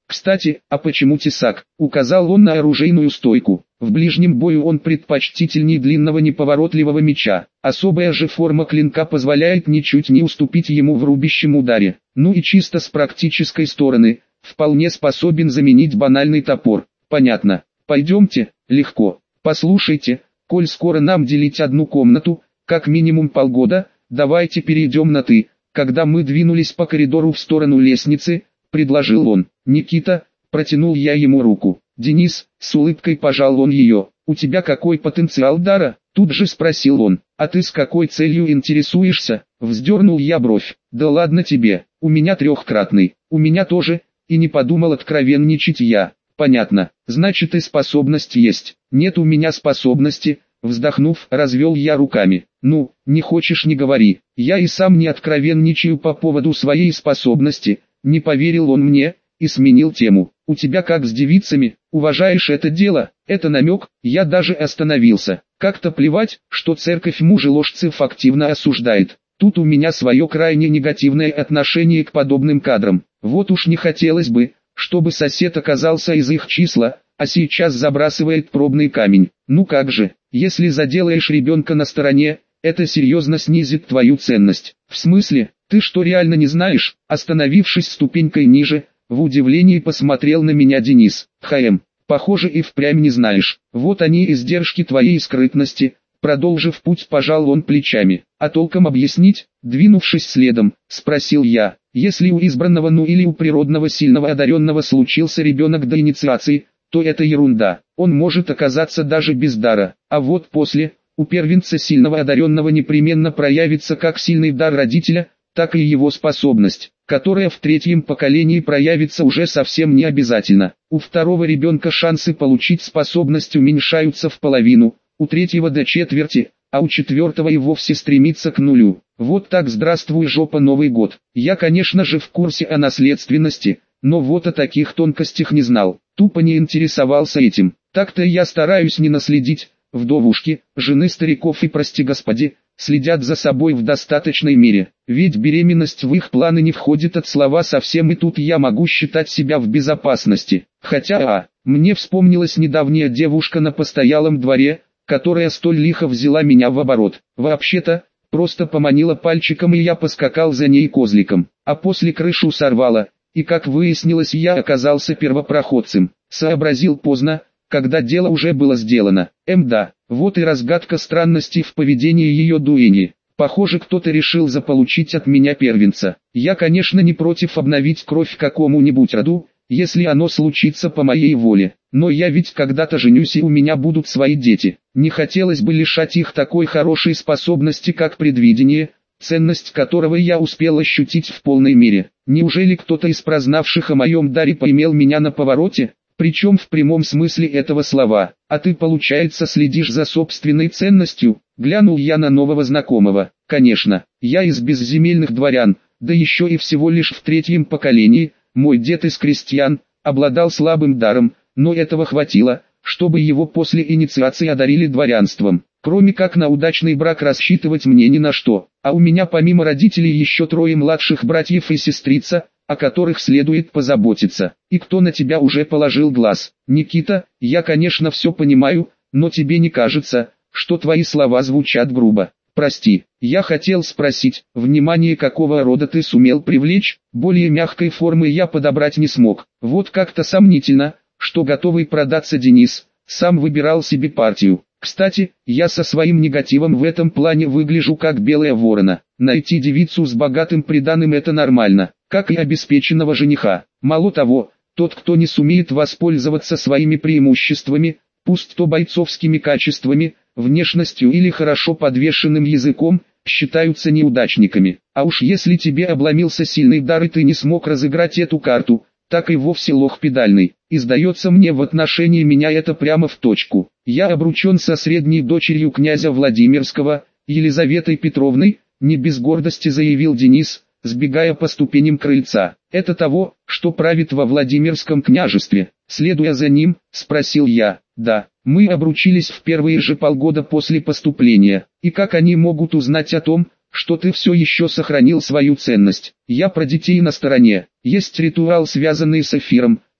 Кстати, а почему тесак? Указал он на оружейную стойку. В ближнем бою он предпочтительней длинного неповоротливого меча. Особая же форма клинка позволяет ничуть не уступить ему в рубящем ударе. Ну и чисто с практической стороны, вполне способен заменить банальный топор. Понятно. Пойдемте, легко. Послушайте, коль скоро нам делить одну комнату, как минимум полгода, давайте перейдем на «ты». Когда мы двинулись по коридору в сторону лестницы, предложил он. «Никита», протянул я ему руку. «Денис», с улыбкой пожал он ее. «У тебя какой потенциал дара?» Тут же спросил он. «А ты с какой целью интересуешься?» Вздернул я бровь. «Да ладно тебе, у меня трехкратный». «У меня тоже», и не подумал откровенничать я. «Понятно, значит и способность есть». «Нет у меня способности», вздохнув, развел я руками. «Ну, не хочешь не говори, я и сам не откровенничаю по поводу своей способности». Не поверил он мне и сменил тему. «У тебя как с девицами, уважаешь это дело?» Это намек, я даже остановился. Как-то плевать, что церковь мужеложцев активно осуждает. Тут у меня свое крайне негативное отношение к подобным кадрам. Вот уж не хотелось бы, чтобы сосед оказался из их числа, а сейчас забрасывает пробный камень. Ну как же, если заделаешь ребенка на стороне, это серьезно снизит твою ценность. В смысле, ты что реально не знаешь? Остановившись ступенькой ниже, в удивлении посмотрел на меня Денис. Похоже и впрямь не знаешь. Вот они издержки твоей скрытности. Продолжив путь, пожал он плечами. А толком объяснить, двинувшись следом, спросил я. Если у избранного или у природного сильного одаренного случился ребенок до инициации, то это ерунда. Он может оказаться даже без дара. А вот после, у первенца сильного одаренного непременно проявится как сильный дар родителя, так и его способность, которая в третьем поколении проявится уже совсем не обязательно. У второго ребенка шансы получить способность уменьшаются в половину, у третьего до четверти, а у четвертого и вовсе стремится к нулю. Вот так здравствуй жопа Новый год. Я конечно же в курсе о наследственности, но вот о таких тонкостях не знал, тупо не интересовался этим. Так-то я стараюсь не наследить. Вдовушки, жены стариков и, прости господи, следят за собой в достаточной мере, ведь беременность в их планы не входит от слова совсем, и тут я могу считать себя в безопасности. Хотя, мне вспомнилась недавняя девушка на постоялом дворе, которая столь лихо взяла меня в оборот. Вообще-то, просто поманила пальчиком, и я поскакал за ней козликом, а после крышу сорвала, и как выяснилось, я оказался первопроходцем. Сообразил поздно, когда дело уже было сделано. Да, вот и разгадка странностей в поведении ее дуэни. Похоже, кто-то решил заполучить от меня первенца. Я, конечно, не против обновить кровь какому-нибудь роду, если оно случится по моей воле. Но я ведь когда-то женюсь, и у меня будут свои дети. Не хотелось бы лишать их такой хорошей способности, как предвидение, ценность которого я успел ощутить в полной мере. Неужели кто-то из прознавших о моем даре поимел меня на повороте? Причем в прямом смысле этого слова. «А ты, получается, следишь за собственной ценностью?» Глянул я на нового знакомого. «Конечно, я из безземельных дворян, да еще и всего лишь в третьем поколении. Мой дед из крестьян, обладал слабым даром, но этого хватило, чтобы его после инициации одарили дворянством. Кроме как на удачный брак рассчитывать мне ни на что. А у меня помимо родителей еще трое младших братьев и сестрица, о которых следует позаботиться. И кто на тебя уже положил глаз? Никита, я конечно все понимаю, но тебе не кажется, что твои слова звучат грубо? Прости, я хотел спросить, внимание какого рода ты сумел привлечь? Более мягкой формы я подобрать не смог. Вот как-то сомнительно, что готовый продаться Денис сам выбирал себе партию. Кстати, я со своим негативом в этом плане выгляжу как белая ворона. Найти девицу с богатым приданым — это нормально, как и обеспеченного жениха. Мало того, тот, кто не сумеет воспользоваться своими преимуществами, пусть то бойцовскими качествами, внешностью или хорошо подвешенным языком, считаются неудачниками. А уж если тебе обломился сильный дар и ты не смог разыграть эту карту, так и вовсе лох педальный. И сдается мне, в отношении меня это прямо в точку. Я обручен со средней дочерью князя Владимирского, Елизаветой Петровной, не без гордости заявил Денис, сбегая по ступеням крыльца. Это того, что правит во Владимирском княжестве. Следуя за ним, спросил я. Да, мы обручились в первые же полгода после поступления. И как они могут узнать о том, что ты все еще сохранил свою ценность? Я про детей на стороне. Есть ритуал, связанный с эфиром,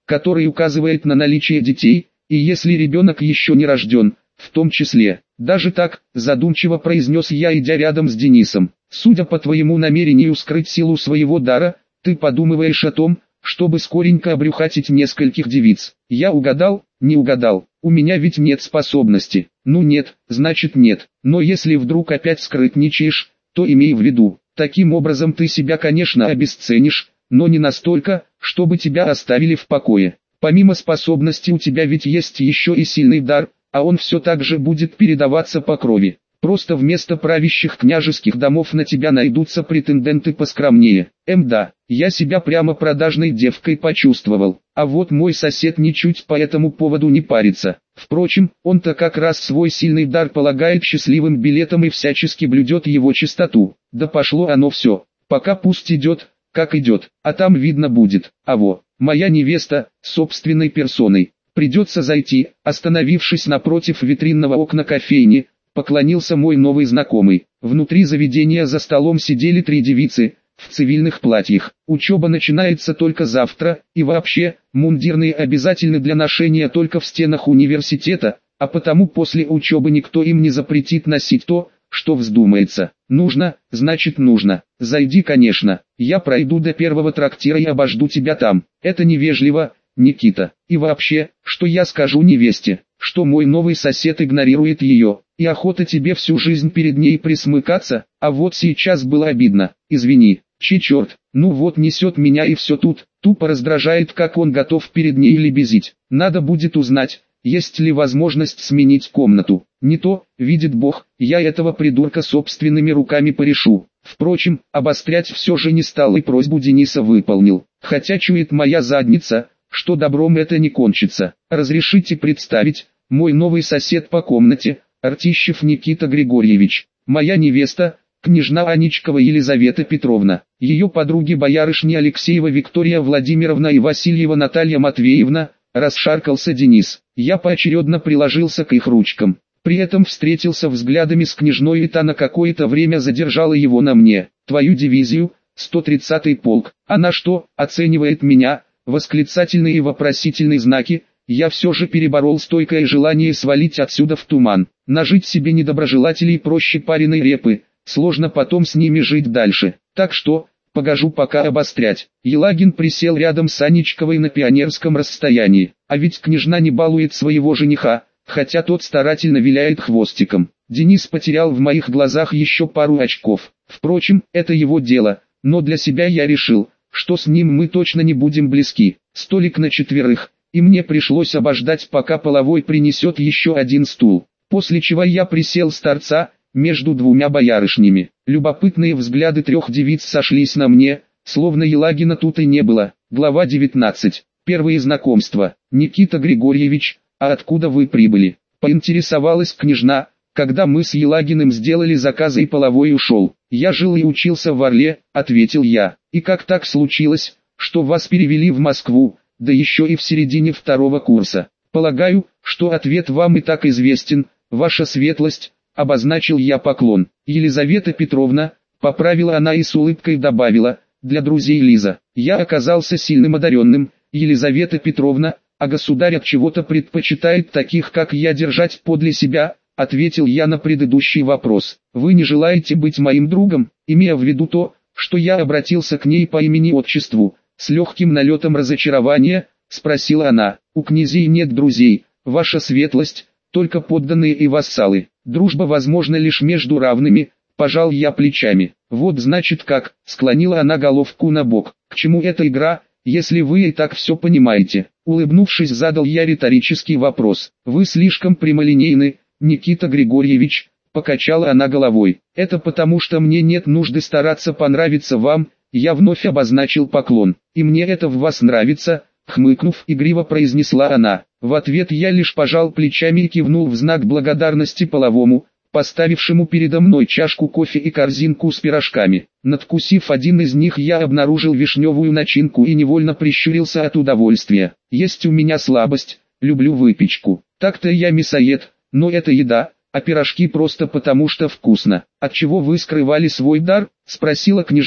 который указывает на наличие детей, и если ребенок еще не рожден, в том числе. Даже так, задумчиво произнес я, идя рядом с Денисом. Судя по твоему намерению скрыть силу своего дара, ты подумываешь о том, чтобы скоренько обрюхатить нескольких девиц. Я угадал, не угадал, у меня ведь нет способности. Ну нет, значит нет, но если вдруг опять скрытничаешь, то имей в виду, таким образом ты себя, конечно, обесценишь, но не настолько, чтобы тебя оставили в покое. Помимо способности у тебя ведь есть еще и сильный дар, а он все так же будет передаваться по крови. Просто вместо правящих княжеских домов на тебя найдутся претенденты поскромнее. Да, я себя прямо продажной девкой почувствовал, а вот мой сосед ничуть по этому поводу не парится. Впрочем, он-то как раз свой сильный дар полагает счастливым билетом и всячески блюдет его чистоту. Да пошло оно все, пока пусть идет, как идет, а там видно будет. А во, моя невеста, собственной персоной. Придется зайти. Остановившись напротив витринного окна кофейни, поклонился мой новый знакомый. Внутри заведения за столом сидели 3 девицы, в цивильных платьях. Учеба начинается только завтра, и вообще, мундирные обязательны для ношения только в стенах университета, а потому после учебы никто им не запретит носить то, что вздумается. Нужно, значит нужно. Зайди, конечно. Я пройду до первого трактира и обожду тебя там. Это невежливо, Никита. И вообще, что я скажу невесте? Что мой новый сосед игнорирует ее, и охота тебе всю жизнь перед ней присмыкаться, а вот сейчас было обидно. Извини, черт, ну вот несет меня и все тут, тупо раздражает, как он готов перед ней лебезить. Надо будет узнать, есть ли возможность сменить комнату. Не то, видит Бог, я этого придурка собственными руками порешу. Впрочем, обострять все же не стал и просьбу Дениса выполнил. Хотя чует моя задница, что добром это не кончится. Разрешите представить, мой новый сосед по комнате, Артищев Никита Григорьевич. Моя невеста, княжна Аничкова Елизавета Петровна. Ее подруги боярышни Алексеева Виктория Владимировна и Васильева Наталья Матвеевна. Расшаркался Денис. Я поочередно приложился к их ручкам. При этом встретился взглядами с княжной, и та на какое-то время задержала его на мне. Твою дивизию, 130-й полк. Она что, оценивает меня? Восклицательные и вопросительные знаки. Я все же переборол стойкое желание свалить отсюда в туман. Нажить себе недоброжелателей проще пареной репы. Сложно потом с ними жить дальше. Так что, погожу пока обострять. Елагин присел рядом с Аничковой на пионерском расстоянии. А ведь княжна не балует своего жениха, хотя тот старательно виляет хвостиком. Денис потерял в моих глазах еще пару очков. Впрочем, это его дело, но для себя я решил, что с ним мы точно не будем близки. Столик на 4, и мне пришлось обождать, пока половой принесет еще один стул. После чего я присел с торца, между 2 боярышнями. Любопытные взгляды 3 девиц сошлись на мне, словно Елагина тут и не было. Глава 19. Первые знакомства. Никита Григорьевич, а откуда вы прибыли? Поинтересовалась княжна, когда мы с Елагиным сделали заказы и половой ушел. Я жил и учился в Орле, ответил я. И как так случилось, что вас перевели в Москву, да еще и в середине 2-го курса? Полагаю, что ответ вам и так известен, ваша светлость. Обозначил я поклон. Елизавета Петровна, поправила она и с улыбкой добавила, для друзей Лиза. Я оказался сильным одаренным, Елизавета Петровна, а государь от чего-то предпочитает таких, как я, держать подле себя, ответил я на предыдущий вопрос. Вы не желаете быть моим другом, имея в виду то, что я обратился к ней по имени-отчеству, с легким налетом разочарования, спросила она. У князей нет друзей, ваша светлость, только подданные и вассалы. Дружба возможна лишь между равными, пожал я плечами. Вот значит как, склонила она головку на бок. К чему эта игра, если вы и так все понимаете? Улыбнувшись, задал я риторический вопрос. Вы слишком прямолинейны, Никита Григорьевич, покачала она головой. Это потому, что мне нет нужды стараться понравиться вам, я вновь обозначил поклон. И мне это в вас нравится, хмыкнув, игриво произнесла она. В ответ я лишь пожал плечами и кивнул в знак благодарности половому, поставившему передо мной чашку кофе и корзинку с пирожками. Надкусив один из них, я обнаружил вишневую начинку и невольно прищурился от удовольствия. Есть у меня слабость, люблю выпечку. Так-то я мясоед, но это еда, а пирожки просто потому что вкусно. Отчего вы скрывали свой дар? Спросила княжна.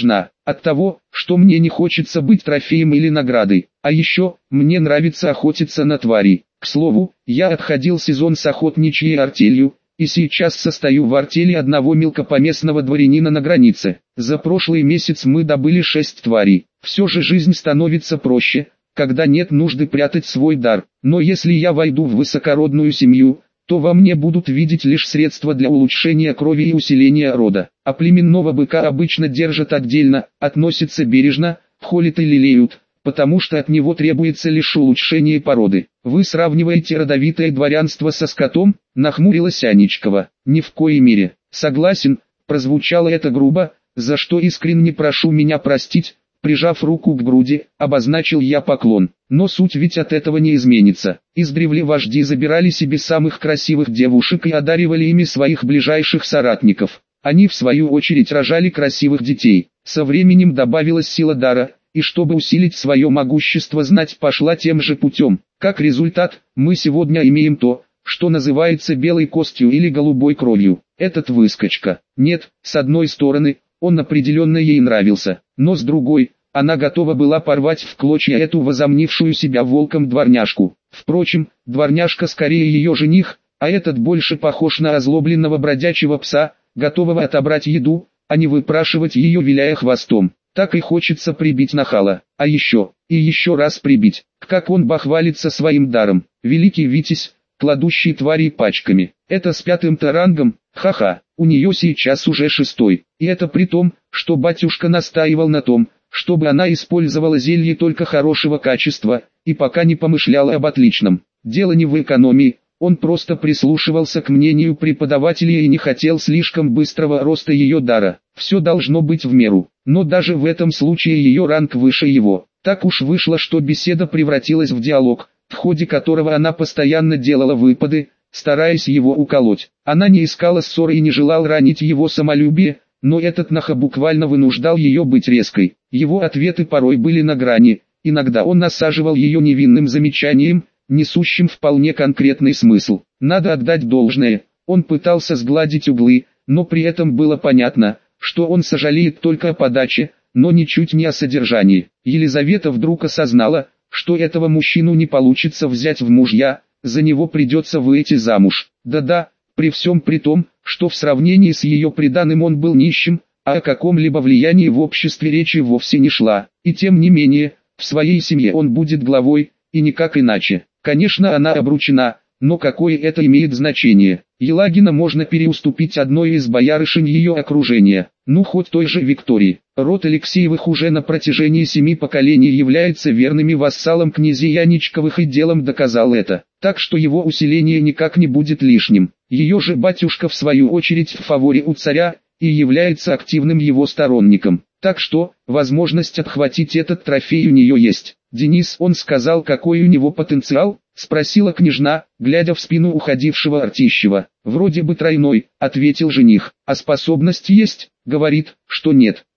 от того, что мне не хочется быть трофеем или наградой. А еще, мне нравится охотиться на тварей. К слову, я отходил сезон с охотничьей артелью, и сейчас состою в артели одного мелкопоместного дворянина на границе. За прошлый месяц мы добыли 6 тварей. Все же жизнь становится проще, когда нет нужды прятать свой дар. Но если я войду в высокородную семью, то во мне будут видеть лишь средства для улучшения крови и усиления рода. А племенного быка обычно держат отдельно, относятся бережно, холят и лелеют, потому что от него требуется лишь улучшение породы. Вы сравниваете родовитое дворянство со скотом? Нахмурилась Аничкова. Ни в коей мере. Согласен, прозвучало это грубо, за что искренне прошу меня простить. Прижав руку к груди, обозначил я поклон. Но суть ведь от этого не изменится. Издревле вожди забирали себе самых красивых девушек и одаривали ими своих ближайших соратников. Они в свою очередь рожали красивых детей. Со временем добавилась сила дара, и чтобы усилить свое могущество, знать пошла тем же путем. Как результат, мы сегодня имеем то, что называется белой костью или голубой кровью. Этот выскочка. Нет, с одной стороны, он определенно ей нравился, но с другой, она готова была порвать в клочья эту возомнившую себя волком дворняжку. Впрочем, дворняжка скорее ее жених, а этот больше похож на озлобленного бродячего пса, готового отобрать еду, а не выпрашивать ее, виляя хвостом. Так и хочется прибить нахала, а еще, и еще раз прибить. Как он бахвалится своим даром, великий Витязь, кладущий твари пачками. Это с 5-м-то рангом, ха-ха, у нее сейчас уже 6-й. И это при том, что батюшка настаивал на том, чтобы она использовала зелье только хорошего качества, и пока не помышляла об отличном. Дело не в экономии, он просто прислушивался к мнению преподавателя и не хотел слишком быстрого роста ее дара. Все должно быть в меру, но даже в этом случае ее ранг выше его. Так уж вышло, что беседа превратилась в диалог, в ходе которого она постоянно делала выпады, стараясь его уколоть. Она не искала ссоры и не желала ранить его самолюбие, но этот наха буквально вынуждал ее быть резкой. Его ответы порой были на грани, иногда он насаживал ее невинным замечанием, несущим вполне конкретный смысл. Надо отдать должное, он пытался сгладить углы, но при этом было понятно, что он сожалеет только о подаче, но ничуть не о содержании. Елизавета вдруг осознала, что этого мужчину не получится взять в мужья, за него придется выйти замуж. Да-да, при всем при том, что в сравнении с ее приданым он был нищим, а о каком-либо влиянии в обществе речи вовсе не шла. И тем не менее, в своей семье он будет главой, и никак иначе. Конечно, она обручена, но какое это имеет значение? Елагина можно переуступить одной из боярышень ее окружения, ну хоть той же Виктории. Род Алексеевых уже на протяжении 7 поколений является верными вассалом князей Яничковых и делом доказал это, так что его усиление никак не будет лишним. Ее же батюшка в свою очередь в фаворе у царя, и является активным его сторонником. Так что, возможность отхватить этот трофей у нее есть. «Денис, он сказал, какой у него потенциал?» — спросила княжна, глядя в спину уходившего Артищева. «Вроде бы тройной», — ответил жених. «А способность есть?» — говорит, что нет.